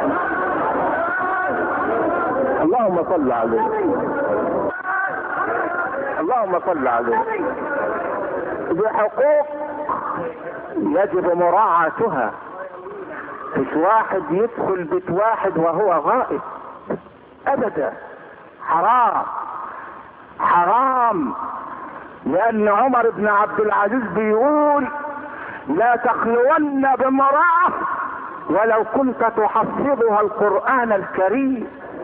اللهم صل عليه، اللهم صل عليه. بحقوق يجب مراعاتها. مش واحد يدخل بيت واحد وهو غائب ابدا، حرام حرام. لان عمر بن عبد العزيز بيقول لا تخلون بامرأة ولو كنت تحفظها القرآن الكريم.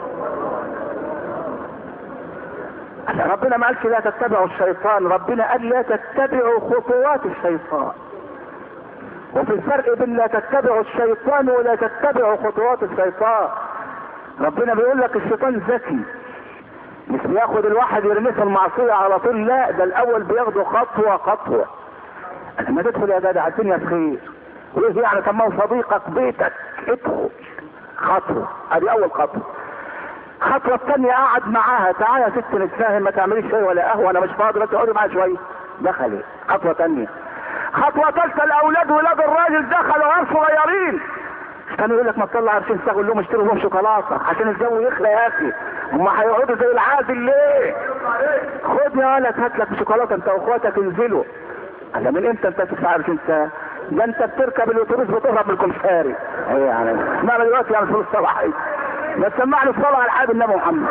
ربنا ما قالش لا تتبعوا الشيطان، ربنا قال لا تتبعوا خطوات الشيطان. وفي الفرق بين لا تتبعوا الشيطان ولا تتبعوا خطوات الشيطان. ربنا بيقول لك الشيطان ذكي، مش بياخد الواحد يرميه في المعصية على طول، لا ده الاول بياخده خطوة خطوة. لما تدخل يا جدع الدنيا بخير، وليه يعني طب ما هو صديقك بيتك، ادخل خطوة، ادي اول خطوة. الخطوة الثانية قعد معاها، تعالى يا ست نتفاهم، ما تعمليش شاي ولا قهوة انا مش فاضي، بس اقعدي معايا شوية. دخلت. خطوة ثانية. خطوة ثالثة الاولاد ولاد الراجل دخلوا غير صغيرين، كانوا يقول لك ما تطلع قرشين تاخد لهم اشتروا لهم شوكولاته عشان الجو يخلى يا اخي، هم هيقعدوا زي العادل ليه؟ خد يا ولد هات لك شوكولاته انت واخواتك انزلوا. انا من امتى انت تدفع قرشين ساعه؟ ده انت بتركب الاتوبيس بتهرب من الكمساري. ايه يعني؟ اسمعنا دلوقتي يعني فلوس صباحيه. ما تسمعني الصلاه على الحبيب النبي محمد.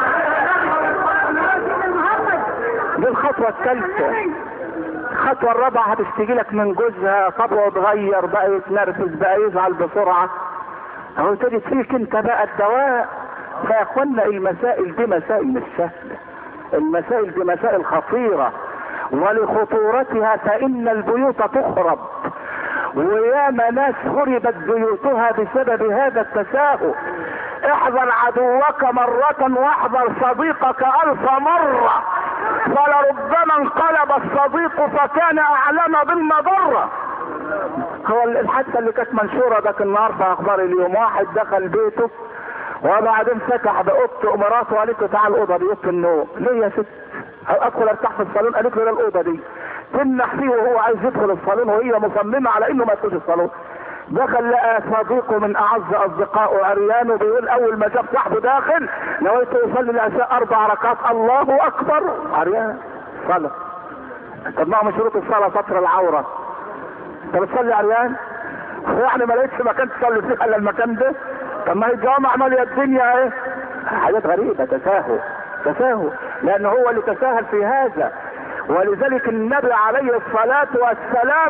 دي الخطوه الثالثه. الخطوة الرابعة هتشتكي لك من جوزها، طبعه اتغير بقى، يتنرفز بقى، يزعل بسرعة، اهو تجد فيك انت بقى الدواء. فيا اخوانا المسائل دي مسائل مش سهلة، المسائل دي مسائل خطيرة، ولخطورتها فإن البيوت تخرب وياما ناس خربت بيوتها بسبب هذا التساهل. احذر عدوك مرة واحذر صديقك 1000 مرة، فلربما انقلب الصديق فكان اعلم بالمضرة. هو الحادثة اللي كانت منشورة ذاك النهار في اخبار اليوم، واحد دخل بيته وبعدين فتح بأوضته مراته وقالت له تعال الأوضة دي أوضة النوم. ليه يا ست؟ أدخل أرتاح في الصالون؟ قالت له لا الأوضة دي. تمنح فيه وهو عايز يدخل الصالون وهي مصممة على إنه ما يدخلش الصالون. دخل لقى صديقه من أعز أصدقائه عريان وبيقول أول ما شاف صاحبه داخل نويت يصلي العشاء 4 ركعات الله أكبر. عريان صلاة. طب ما هو من شروط الصلاة ستر العورة. أنت بتصلي عريان؟ يعني ما لقيتش مكان تصلي فيه إلا المكان ده؟ طب ما هي الجوامع عملية الدنيا ايه؟ حاجات غريبة. تساهل لان هو اللي تساهل في هذا. ولذلك النبي عليه الصلاة والسلام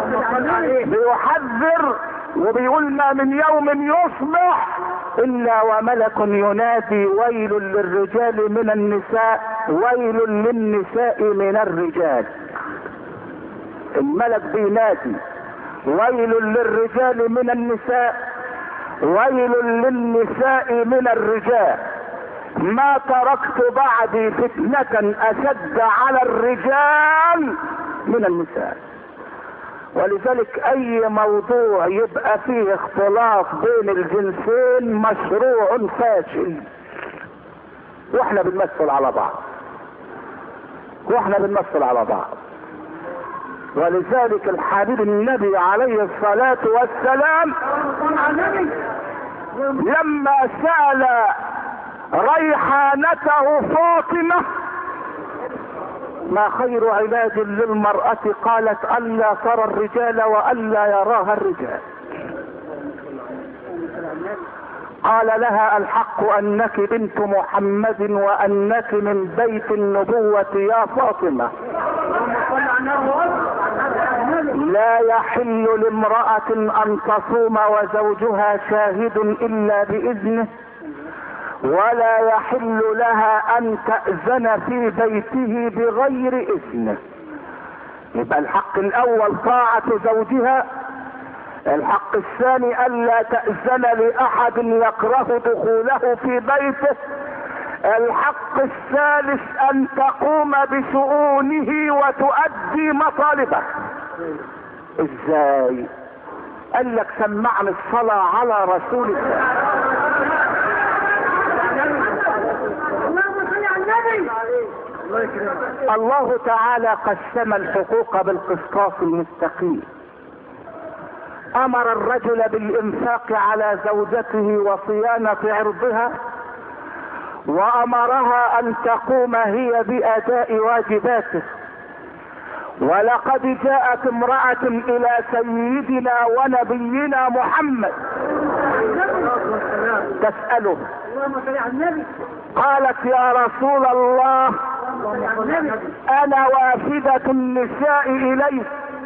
بيحذر وبيقول ما من يوم يصبح الا وملك ينادي ويل للرجال من النساء ويل للنساء من الرجال. الملك بينادي ويل للرجال من النساء ويل للنساء من الرجال، ما تركت بعدي فتنة اشد على الرجال من النساء. ولذلك اي موضوع يبقى فيه اختلاط بين الجنسين مشروع فاشل. واحنا بنمثل على بعض ولذلك الحبيب النبي عليه الصلاة والسلام لما سأل ريحانته فاطمة ما خير علاج للمرأة قالت ألا ترى الرجال وألا يراها الرجال. قال لها الحق أنك بنت محمد وأنك من بيت النبوة يا فاطمة. لا يحل لامرأة أن تصوم وزوجها شاهد إلا بإذنه، ولا يحل لها أن تأذن في بيته بغير إذنه. يبقى الحق الأول طاعة زوجها، الحق الثاني ألا تأذن لأحد يكره دخوله في بيته، الحق الثالث أن تقوم بشؤونه وتؤدي مطالبه. ازاي؟ قال لك سمعنا الصلاة على رسول الله. الله تعالى قسم الحقوق بالقسطاس المستقيم. امر الرجل بالانفاق على زوجته وصيانة عرضها، وامرها ان تقوم هي باداء واجباته. ولقد جاءت امرأة الى سيدنا ونبينا محمد تسأله قالت يا رسول الله انا وافدة النساء اليك.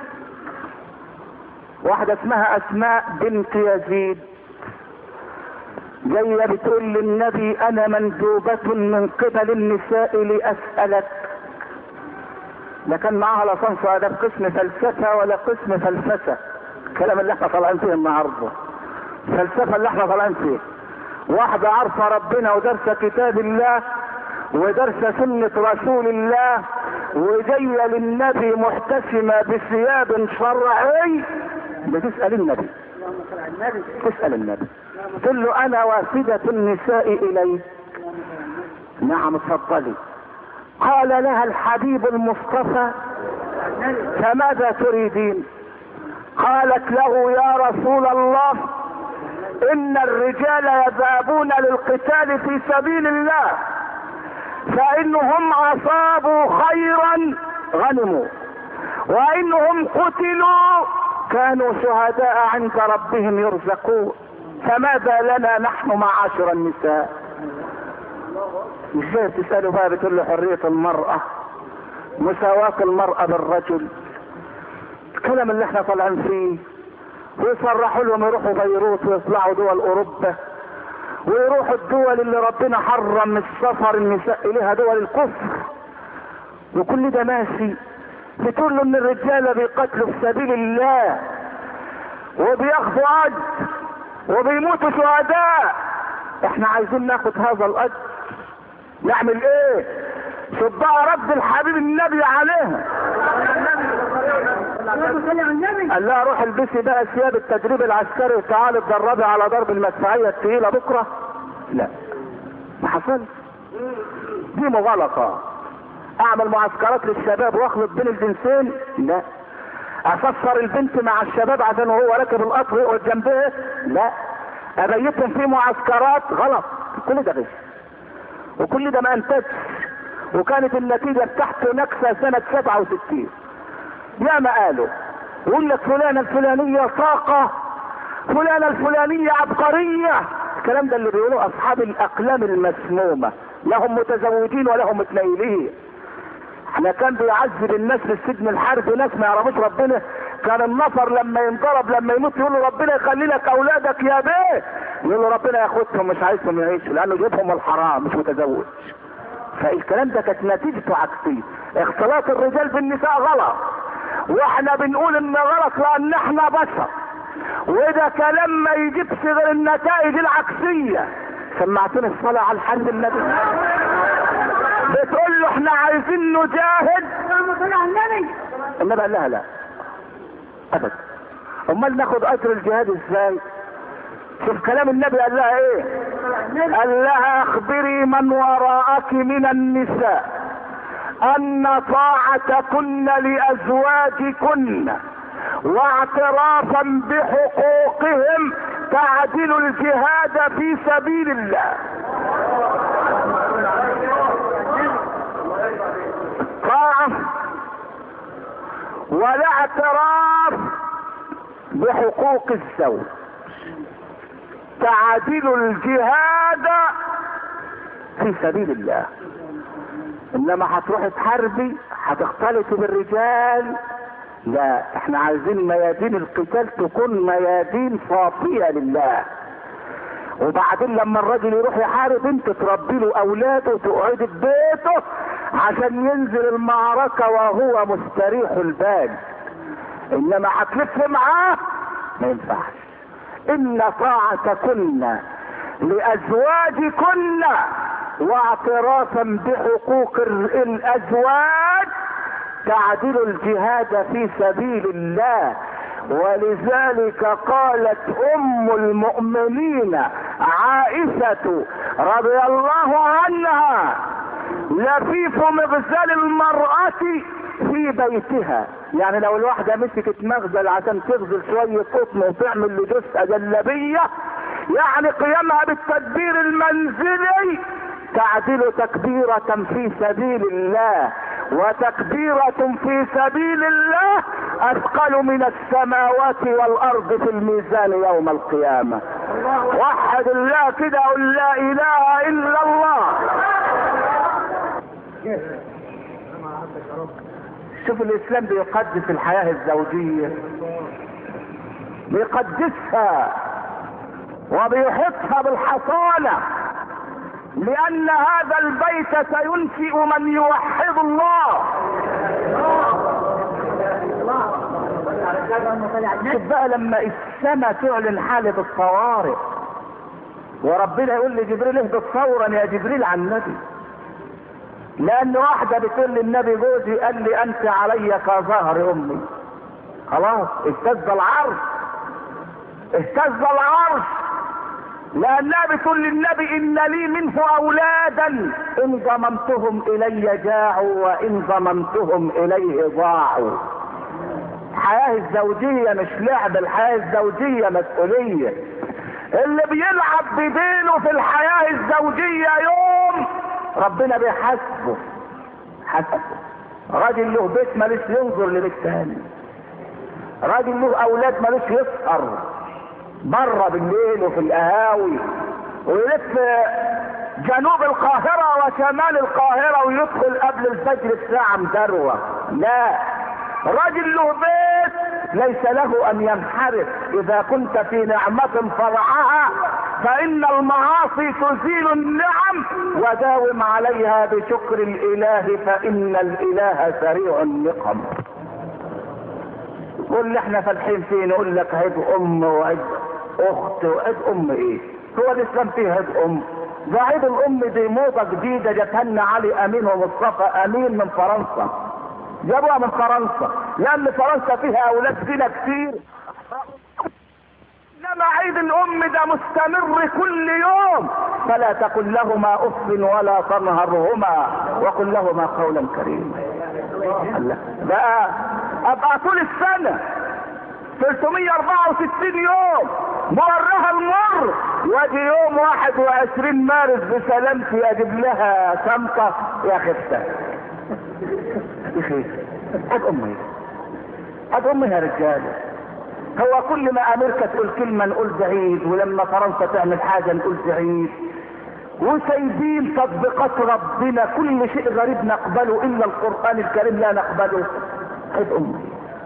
واحدة اسمها اسماء بنت يزيد جاية بتقول للنبي انا مندوبة من قبل النساء لاسألك. لا كان معاها لا صنف ده قسم فلسفة ولا قسم فلسفة. الكلام اللي احنا طالعين فيه النهارده فلسفة اللي احنا طالعين فيه. واحدة عارفة ربنا ودرسة كتاب الله ودرسة سنة رسول الله وجاية للنبي محتشمة بثياب شرعي بتسأل النبي. تسأل النبي تقول له انا وافدة النساء اليك. نعم اتفضلي. قال لها الحبيب المصطفى فماذا تريدين؟ قالت له يا رسول الله ان الرجال يذهبون للقتال في سبيل الله فانهم اصابوا خيرا غنموا وانهم قتلوا كانوا شهداء عند ربهم يرزقون، فماذا لنا نحن معاشر النساء؟ ازاي تسألوا بقى؟ بتقول له حرية المرأة، مساواة المرأة بالرجل، الكلام اللي احنا طالعين فيه. ويصرحوا لهم يروحوا بيروت ويطلعوا دول اوروبا ويروحوا الدول اللي ربنا حرم السفر النساء اليها، دول الكفر، وكل ده ماشي. بتقول له ان الرجال بيقتلوا في سبيل الله وبياخدوا اجر وبيموتوا شهداء. احنا عايزين ناخد هذا الاجر، نعمل ايه؟ شوف بقى رد الحبيب النبي عليها. قال لها روح البسي بقى ثياب التدريب العسكري وتعالي اتدربي على ضرب المدفعيه الثقيله بكره. لا، ما حصلش، دي مغالطه. اعمل معسكرات للشباب واخلط بين الجنسين؟ لا. افسر البنت مع الشباب عشان هو راكب القطر يقعد جنبها؟ لا. ابيتهم في معسكرات؟ غلط. كل ده غش وكل ده ما انتجش، وكانت النتيجه بتاعته نكسه سنه 67. يا ما قالوا يقول لك فلانه الفلانيه طاقه، فلانه الفلانيه عبقريه. الكلام ده اللي بيقولوه اصحاب الاقلام المسمومه، لهم متزوجين ولهم متنيلين. احنا كان بيعذب الناس في السجن الحربي ناس ما يعرفوش ربنا. كان النفر لما ينضرب لما يموت يقول له ربنا يخلي لك اولادك يا بيه، يقول له ربنا ياخدهم مش عايزهم يعيشوا لانه جيبهم الحرام مش متزوج. فالكلام ده كانت نتيجته عكسيه. اختلاط الرجال بالنساء غلط، واحنا بنقول ان غلط لان احنا بشر، وده كلام ما يجيبش غير النتائج العكسيه. سمعتني الصلاه على الحمد النبي. بتقول له احنا عايزين نجاهد. النبي قال لها لا ابدا. امال ناخد اجر الجهاد ازاي؟ شوف كلام النبي قال لها ايه؟ قال لها اخبري من وراءك من النساء ان طاعتكن لازواجكن واعترافا بحقوقهم تعدل الجهاد في سبيل الله. طاعة ولا اعتراف بحقوق الزوج تعدل الجهاد في سبيل الله. انما هتروح تحاربي هتختلطي بالرجال؟ لا، احنا عايزين ميادين القتال تكون ميادين صافية لله. وبعدين لما الراجل يروح يحارب انت تربي له اولاده وتقعدي في بيته عشان ينزل المعركة وهو مستريح البال. انما هتلف معاه ما ينفعش. ان طاعتكن لازواجكن واعترافا بحقوق الازواج تعدل الجهاد في سبيل الله. ولذلك قالت ام المؤمنين عائشة رضي الله عنها لفيف مغزل المرأة في بيتها. يعني لو الواحدة مسكت مغزل عشان تغزل شوية قطن وتعمل لجثة جلابية، يعني قيامها بالتدبير المنزلي تعدل تكبيرة في سبيل الله. وتكبيرة في سبيل الله اثقل من السماوات والارض في الميزان يوم القيامة. وحد الله كده، قل لا اله الا الله. شوف الاسلام بيقدس الحياة الزوجية، بيقدسها وبيحطها بالحصانة، لان هذا البيت سينشئ من يوحد الله. شوف بقى لما السماء تعلن حالة الطوارئ وربنا يقول لجبريل اهبط فورا يا جبريل عن النبي، لان واحدة بتقول للنبي جوزي قال لي انت علي كظهر امي. خلاص اهتز العرش، اهتز العرش، لانها بتقول للنبي ان لي منه اولادا ان ضممتهم الي جاعوا وان ضممتهم اليه ضاعوا. الحياة الزوجية مش لعب، الحياة الزوجية مسؤولية. اللي بيلعب بدينه في الحياة الزوجية يوم ربنا بيحاسبه. راجل له بيت مالوش ينظر لبيت تاني، راجل له اولاد مالوش يسهر بره بالليل وفي القهاوي ويلف جنوب القاهرة وشمال القاهرة ويدخل قبل الفجر بساعة مدروة. لا، راجل له بيت ليس له ان ينحرف. اذا كنت في نعمة فرعها فان المعاصي تزيل النعم، وداوم عليها بشكر الاله فان الاله سريع النقم. واللي احنا فالحين فيه نقول لك عيد ام وعيد اخت وعيد ام ايه؟ هو الاسلام فيه عيد ام؟ ده عيد الام دي موضة جديدة جاتها لنا علي امين ومصطفى امين من فرنسا، جابوها من فرنسا لان فرنسا فيها اولاد زنا كتير. انما عيد الام ده مستمر كل يوم، فلا تقل لهما اف ولا تنهرهما وقل لهما قولا كريما. بقى ابقى طول السنة 364 يوم مرها المر، واجي يوم 21 مارس بسلامتي اجيب لها شنطة يا خفتة. يا اخي اد امي اد امي يا رجاله. هو كل ما امريكا تقول كلمة نقول زعيد، ولما فرنسا تعمل حاجة نقول زعيد، وسايبين تطبيقات ربنا كل شيء غريب نقبله الا القرآن الكريم لا نقبله. عيد امي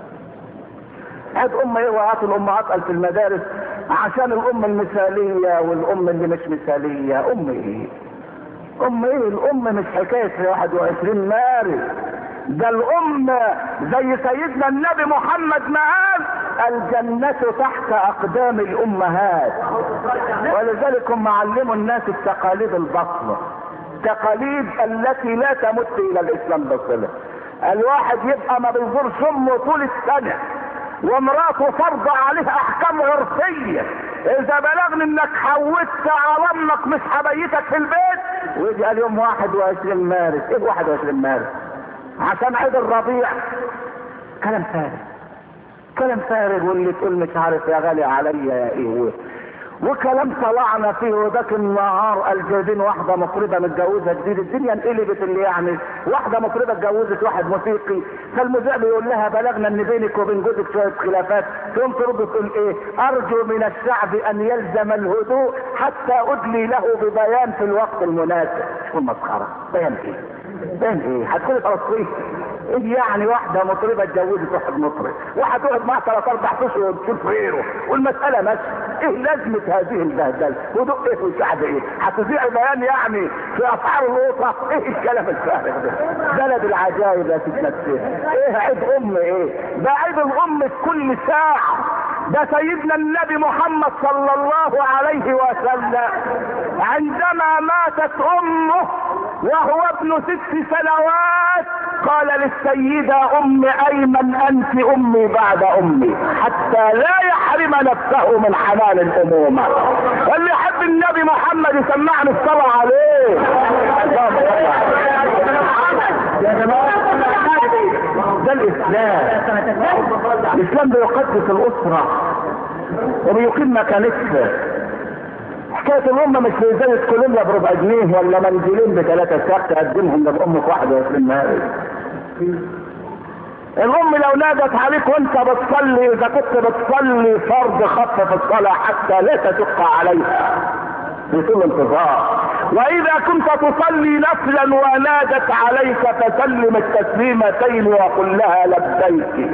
عيد امي ايه؟ وهاتوا الامهات في المدارس عشان الام المثالية والام اللي مش مثالية. ام ايه؟ ام ايه؟ الام مش حكاية 21 مارس، ده الام زي سيدنا النبي محمد ما قال الجنة تحت اقدام الامهات. ولذلك هم علموا الناس التقاليد البطلة، تقاليد التي لا تمت الى الاسلام بصلة. الواحد يبقى ما بيزورش امه طول السنة، ومراته فرض عليها احكام عرفية، اذا بلغني انك حوتت على امك مش حبيتك في البيت، ويجي قال يوم 21 مارس. ايه 21 مارس؟ عشان عيد الربيع؟ كلام فارغ، كلام فارغ. واللي تقول مش عارف يا غالي عليا يا ايه، وكلام طلعنا فيه. وذاك النهار قال جايبين واحده مطربه متجوزه جديد، الدنيا انقلبت. اللي يعني واحده مطربه اتجوزت واحد موسيقي، فالمذيع بيقول لها بلغنا ان بينك وبين جوزك شويه خلافات، تقوم ترد تقول ايه؟ ارجو من الشعب ان يلزم الهدوء حتى ادلي له ببيان في الوقت المناسب. شو المسخره؟ بيان ايه؟ بيان ايه؟ هتكون فلسطين ايه يعني؟ واحده مطربه اتجوزت واحد مطرب، واحد تقعد معاه 3 4 اشهر وتشوف غيره والمساله ماشيه. ايه لازمه هذه البهدله؟ ودق ايه وشعب ايه؟ هتذيع بيان يعني في اسعار القطه؟ ايه الكلام الفارغ ده؟ بلد العجائب يا ست نفسها. ايه عيد ام ايه؟ ده عيد الام في كل ساعه. ده سيدنا النبي محمد صلى الله عليه وسلم عندما ماتت امه وهو ابن 6 سنوات قال للسيدة ام ايمن انت امي بعد امي، حتى لا يحرم نفسه من حنان الامومة. اللي يحب النبي محمد يسمعني الصلاة عليه. يا جماعة ده الاسلام. الاسلام بيقدس الاسرة وبيقيم مكانتها. حكاية الأم مش في إزالة كولومبيا بربع جنيه ولا منزلين ب3 ساعات تقدمهم لأمك 21 مارس. الأم لو نادت عليك وأنت بتصلي، إذا كنت بتصلي فرض خفف الصلاة حتى لا تشق عليها بطول انتظار، وإذا كنت تصلي نفلا ونادت عليك فسلم التسليمتين وقل لها لبيك.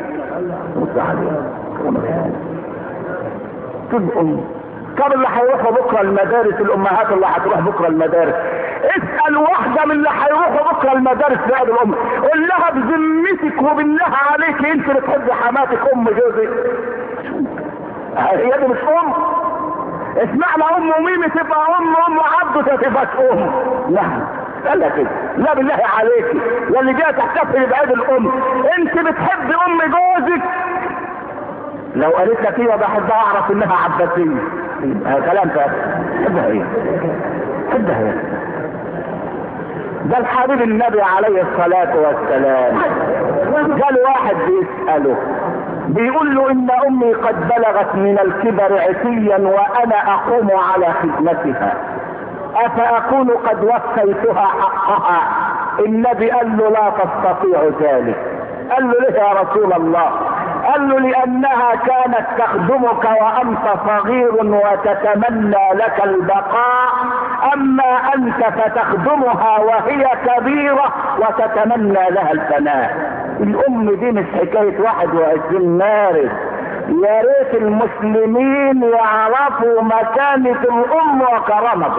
تبقى طب اللي هيروحوا بكره المدارس، الامهات اللي هتروح بكره المدارس، اسال واحده من اللي هيروحوا بكره المدارس لأب الام، قول لها بذمتك وبالله عليك انت بتحب حماتك ام جوزك؟ هي دي مش ام؟ اسمعنا ام ميمي تبقى ام عبده تبقى ام. لا قال كده، لا بالله عليك يا اللي جاي تحتفل بعيد الام، انت بتحب ام جوزك؟ لو قالت لك ايه بحبها اعرف انها عباسيه. كلام فارغ. حبها ايه؟ حبها ايه؟ ده الحبيب النبي عليه الصلاة والسلام قال واحد بيسأله بيقول له ان امي قد بلغت من الكبر عتيا وانا اقوم على خدمتها، افاكون قد وفيتها حقها؟ النبي قال له لا تستطيع ذلك. قال له ليه يا رسول الله؟ قال له لانها كانت تخدمك وانت صغير وتتمنى لك البقاء، اما انت فتخدمها وهي كبيرة وتتمنى لها الفناء. الام دي مش حكاية 21 مارس. يا ريت المسلمين يعرفوا مكانة الام وكرامة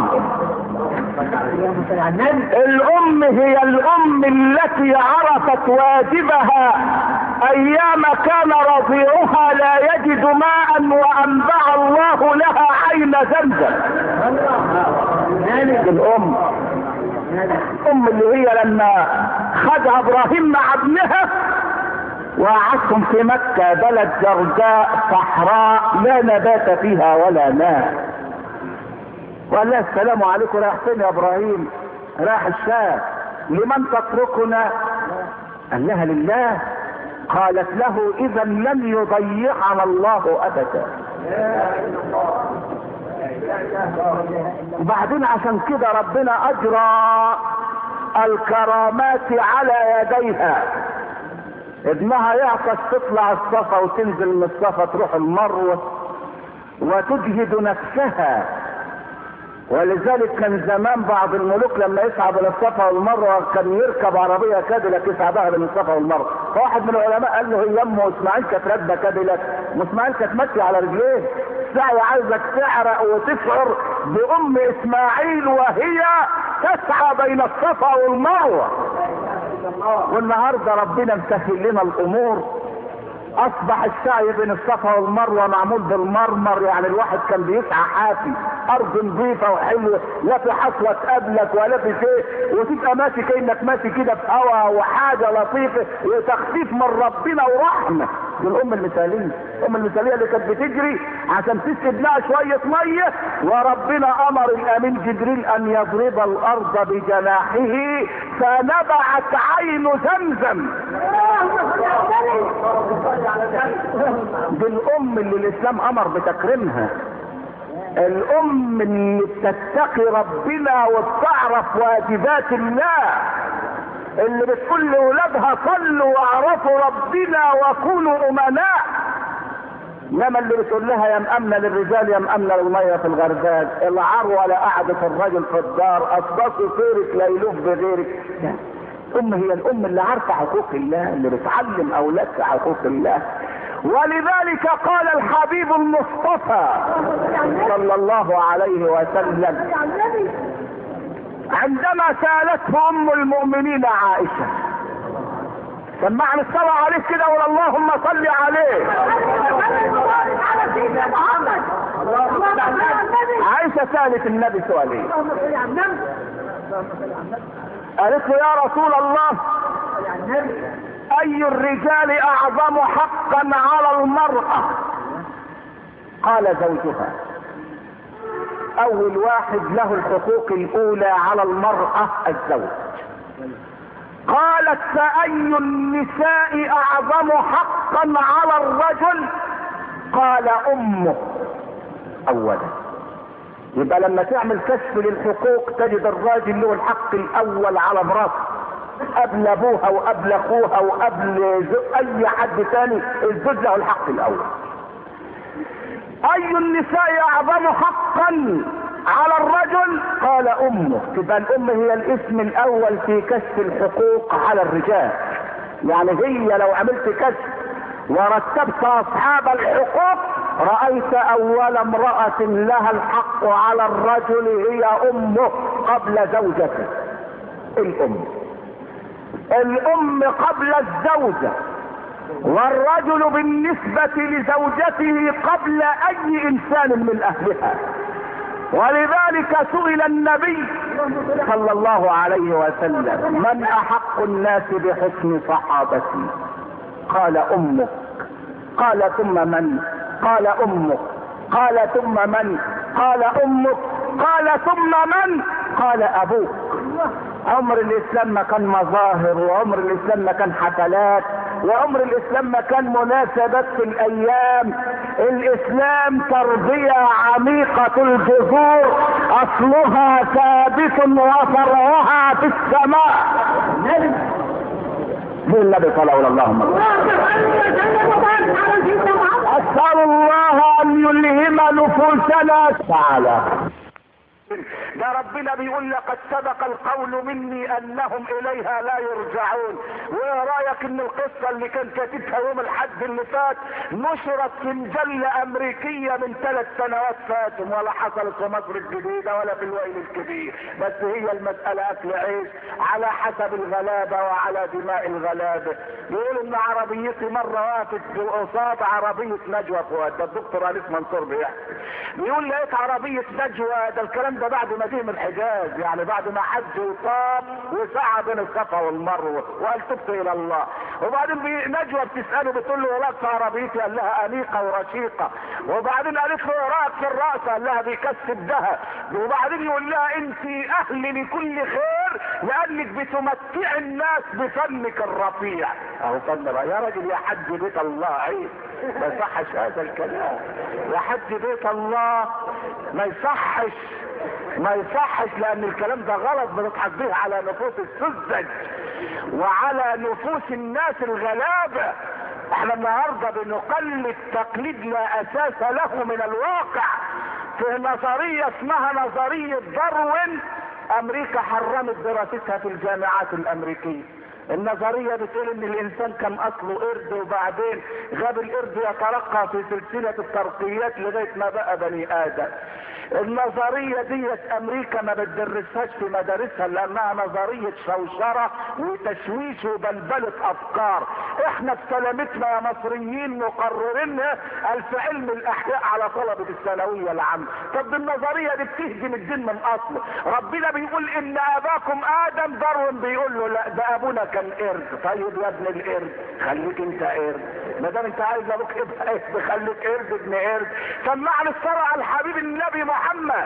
الام. الام هي الام التي عرفت واجبها ايام كان رضيعها لا يجد ماء وانبع الله لها عين زمزم. الام اللي هي لما خدها ابراهيم مع ابنها وقعدتم في مكة بلد جرداء صحراء لا نبات فيها ولا ماء، وقال لها السلام عليكم، رايح فين يا ابراهيم؟ رايح الشام. لمن تتركنا؟ قال لها لله. قالت له اذا لن يضيعنا الله ابدا. وبعدين عشان كده ربنا اجرى الكرامات على يديها. ابنها يعطش تطلع الصفا وتنزل من الصفا تروح المروه وتجهد نفسها. ولذلك كان زمان بعض الملوك لما يصعد الى الصفا والمروه كان يركب عربيه كاديلاك يصعدها بين الصفا والمروه. فواحد من العلماء قال له هي امه اسماعيل كانت راكبه كاديلاك، واسماعيل كانت ماشيه على رجليه. السعي عايزك تعرق وتشعر بام اسماعيل وهي تسعى بين الصفا والمروه. والنهارده ربنا مسهل لنا الامور، اصبح السعي بين الصفا والمروه معمول بالمرمر، يعني الواحد كان بيسعى حافي، ارض نظيفه وحلوه لا في حصوه تقابلك ولا في شيء، وتبقى ماشي كانك ماشي كده في هوا وحاجه لطيفه وتخفيف من ربنا ورحمه. دي الام المثاليه، الام المثاليه اللي كانت بتجري عشان تسقي لها شويه ميه، وربنا امر الامين جبريل ان يضرب الارض بجناحه فنبعت عين زمزم. دي الام اللي الاسلام امر بتكريمها، الام اللي بتتقي ربنا وبتعرف واجبات الله، اللي بتقول لاولادها صلوا واعرفوا ربنا وكونوا امناء. انما اللي بتقول لها يا مأمنة للرجال يا مأمنة للمية في الغربال، العروة لا قعدة الرجل في الدار، اصبصوا خيرك لا يلوف بغيرك. الام هي الام اللي عارفة حقوق الله، اللي بتعلم اولادها حقوق الله. ولذلك قال الحبيب المصطفى صلى الله عليه وسلم عندما سالته ام المؤمنين عائشة، سمعني الصلاة عليه كده ولا اللهم صل عليه. عائشة سالت النبي سؤالين، قالت له يا رسول الله اي الرجال اعظم حقا على المرأة؟ قال زوجها. اول واحد له الحقوق الاولى على المرأة الزوج. قالت فاي النساء اعظم حقا على الرجل؟ قال امه اولا. يبقى لما تعمل كشف للحقوق تجد الراجل له الحق الاول على مراته قبل ابوها وقبل اخوها وقبل اي حد ثاني. الزوج له الحق الاول. اي النساء اعظم حقا على الرجل؟ قال امه. تبقى الام هي الاسم الاول في كشف الحقوق على الرجال. يعني هي لو عملت كشف ورتبت اصحاب الحقوق رأيت اول امرأة لها الحق على الرجل هي امه قبل زوجته. الام قبل الزوجة، والرجل بالنسبة لزوجته قبل اي انسان من اهلها. ولذلك سئل النبي صلى الله عليه وسلم من احق الناس بحسن صحابتي؟ قال امك. قال ثم من؟ قال امك. قال ثم من؟ قال امك. قال ثم من؟ قال ابوك. عمر الاسلام ما كان مظاهر، وعمر الاسلام ما كان حفلات، وعمر الاسلام ما كان مناسبات في الايام. الاسلام تربية عميقة الجذور اصلها ثابت وفرعها في السماء. النبي صلى الله عليه وسلم. اسأل الله ان يلهم نفوسنا تعالى ده ربنا بيقول لقد سبق القول مني انهم اليها لا يرجعون. وايه رايك ان القصه اللي كان كاتبها يوم الحد اللي فات نشرت في مجله امريكيه من 3 سنوات فاتوا، ولا حصلت في مصر الجديده ولا في الويل الكبير، بس هي المساله اكل عيش على حسب الغلابه وعلى دماء الغلابه. بيقول ان عربيتي مره وقفت قصاد عربيه نجوى فؤاد، ده الدكتور انيس منصور بيحكي، بيقول لقيت عربيه نجوى، ده الكلام ده بعد ما جه من الحجاز، يعني بعد ما حج وطاب وسعى بين الصفا والمروه وقال تبت الى الله. وبعدين نجوى بتساله بتقول له وراك في عربيتي؟ قال لها انيقه ورشيقه. وبعدين قالت له وراك في الراس؟ قال لها بيكسب ذهب. وبعدين يقول لها انت اهل لكل خير لانك بتمتع الناس بفنك الرفيع. اهو فن يا راجل، يا حج بيت الله عيب، ما يصحش هذا الكلام. يا حج بيت الله ما يصحش، ما يصحش، لان الكلام ده غلط بنضحك به على نفوس السذج وعلى نفوس الناس الغلابه. احنا النهارده بنقلد تقليد لا اساس له من الواقع. في نظريه اسمها نظريه داروين، امريكا حرمت دراستها في الجامعات الامريكيه. النظرية بتقول ان الانسان كان اصله قرد وبعدين غاب القرد يترقى في سلسلة الترقيات لغاية ما بقى بني ادم. النظرية ديت امريكا ما بتدرسهاش في مدارسها لانها نظرية شوشرة وتشويش وبلبلة افكار. احنا بسلامتنا يا مصريين مقررينها في علم الاحياء على طلبة الثانوية العامة. طب النظرية دي بتهدم الدين من اصله. ربنا بيقول ان اباكم ادم، داروين بيقول له لا ده ابونا كان قرد. طيب يا ابن القرد خليك انت قرد، ما دام انت عايز ابوك يبقى قرد خليك قرد ابن قرد. سمعني الصلاة على الحبيب النبي محمد.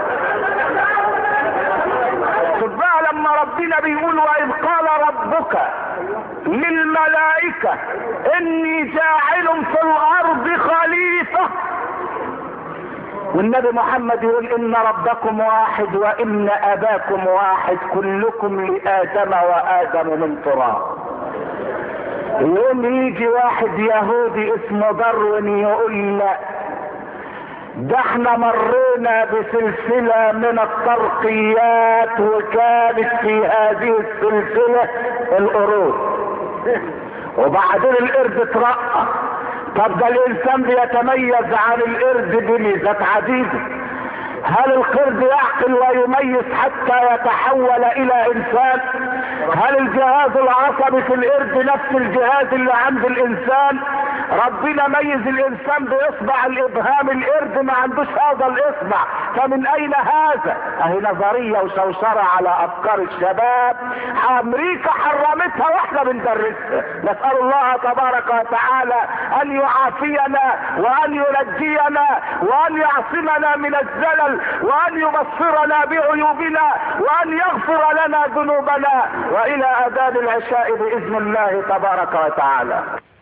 خد بقى لما ربنا بيقول واذ قال ربك للملائكة اني جاعل في الارض خليفة، والنبي محمد يقول ان ربكم واحد وان اباكم واحد كلكم لادم وادم من تراب. يوم يجي واحد يهودي اسمه داروين يقول لا ده احنا مرينا بسلسلة من الترقيات وكانت في هذه السلسلة القرود وبعدين القرد اترقى. طب ده الانسان بيتميز عن القرد بميزات عديدة. هل القرد يعقل ويميز حتى يتحول الى انسان؟ هل الجهاز العصبي في القرد نفس الجهاز اللي عند الانسان؟ ربنا ميز الانسان باصبع الابهام، القرد ما عندوش هذا الاصبع، فمن اين هذا؟ اهي نظريه وشوشره على افكار الشباب امريكا حرمتها واحنا بندرسها. نسال الله تبارك وتعالى ان يعافينا وان ينجينا وان يعصمنا من الزلل وان يبصرنا بعيوبنا وان يغفر لنا ذنوبنا، والى اذان العشاء باذن الله تبارك وتعالى.